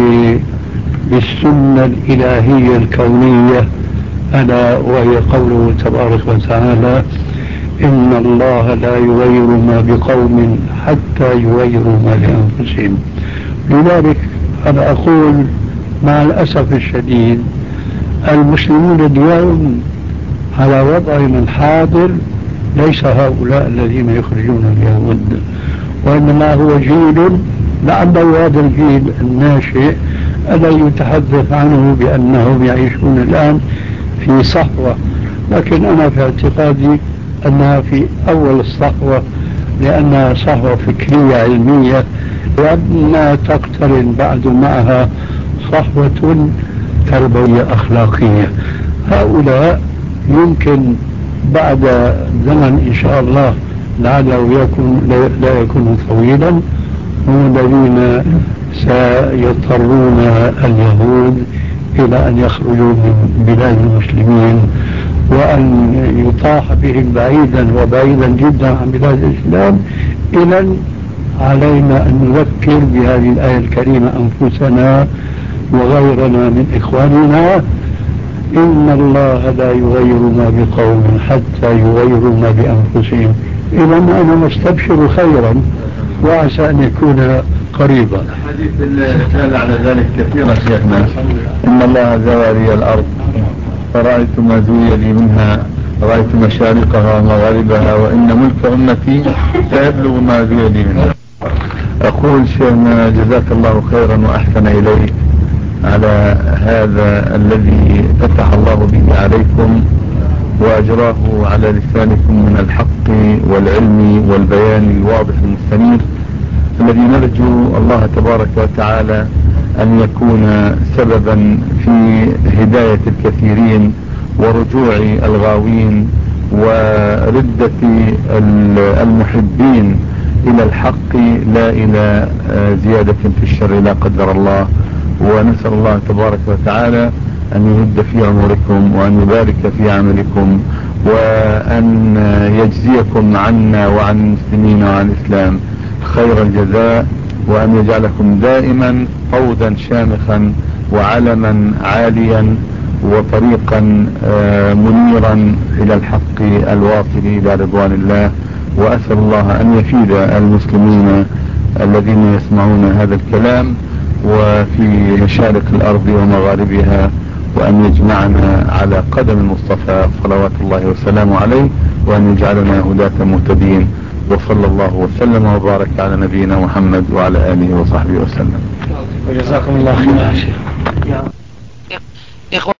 بالسنة الإلهية الكونية، ألا وهي قوله تبارك وتعالى إن الله لا يغير ما بقوم حتى يغيروا ما بأنفسهم. لذلك أنا أقول مع الأسف الشديد المسلمون اليوم على وضعهم الحاضر ليس هؤلاء الذين يخرجون اليهود، وإنما هو جيل لعله هذا الجيل الناشئ الذي يتحدث عنه بأنهم يعيشون الآن في صحوة، لكن أنا في اعتقادي أنها في أول الصحوة لأنها صحوة فكرية علمية، وأنها تقترن بعد معها صحوة تربوية أخلاقية. هؤلاء يمكن بعد زمن إن شاء الله لعله لا يكون طويلا هم الذين سيضطرون اليهود إلى أن يخرجوا من بلاد المسلمين وأن يطاح بهم بعيدا وبعيدا جدا عن بلاد الإسلام. إذن علينا أن نذكر بهذه الآية الكريمة أنفسنا وغيرنا من إخواننا إن الله لا يغير ما بقوم حتى يغيروا ما بأنفسهم. إذن أنا مستبشر خيرا وعسى أن يكون قريبا. حديث الرسالة على ذلك كثيرا شيخنا. إن الله زواري الأرض فرأيت ما زوي لي منها، رأيت مشارقها ومغاربها، وإن ملك أمتي سيبلغ ما زوي لي منها. أقول شيخنا جزاك الله خيرا وأحسن إليك على هذا الذي فتح الله به عليكم وأجراه على لسانكم من الحق والعلم والبيان الواضح المستنير الذي نرجو الله تبارك وتعالى أن يكون سببا في هداية الكثيرين ورجوع الغاوين وردة المحبين إلى الحق لا إلى زيادة في الشر لا قدر الله. ونسأل الله تبارك وتعالى أن يمد في عمركم وأن يبارك في عملكم وأن يجزيكم عنا وعن المسلمين وعن الإسلام خير الجزاء، وأن يجعلكم دائما فوزا شامخا وعلما عاليا وطريقا منيرا إلى الحق الواصل إلى رضوان الله. وأسأل الله أن يفيد المسلمين الذين يسمعون هذا الكلام وفي مشارق الأرض ومغاربها، وأن يجمعنا على قدم المصطفى صلوات الله وسلامه عليه، وأن يجعلنا هداة مهتدين. وصلى الله وسلم وبارك على نبينا محمد وعلى آله وصحبه وسلم. وجزاكم الله خيرا.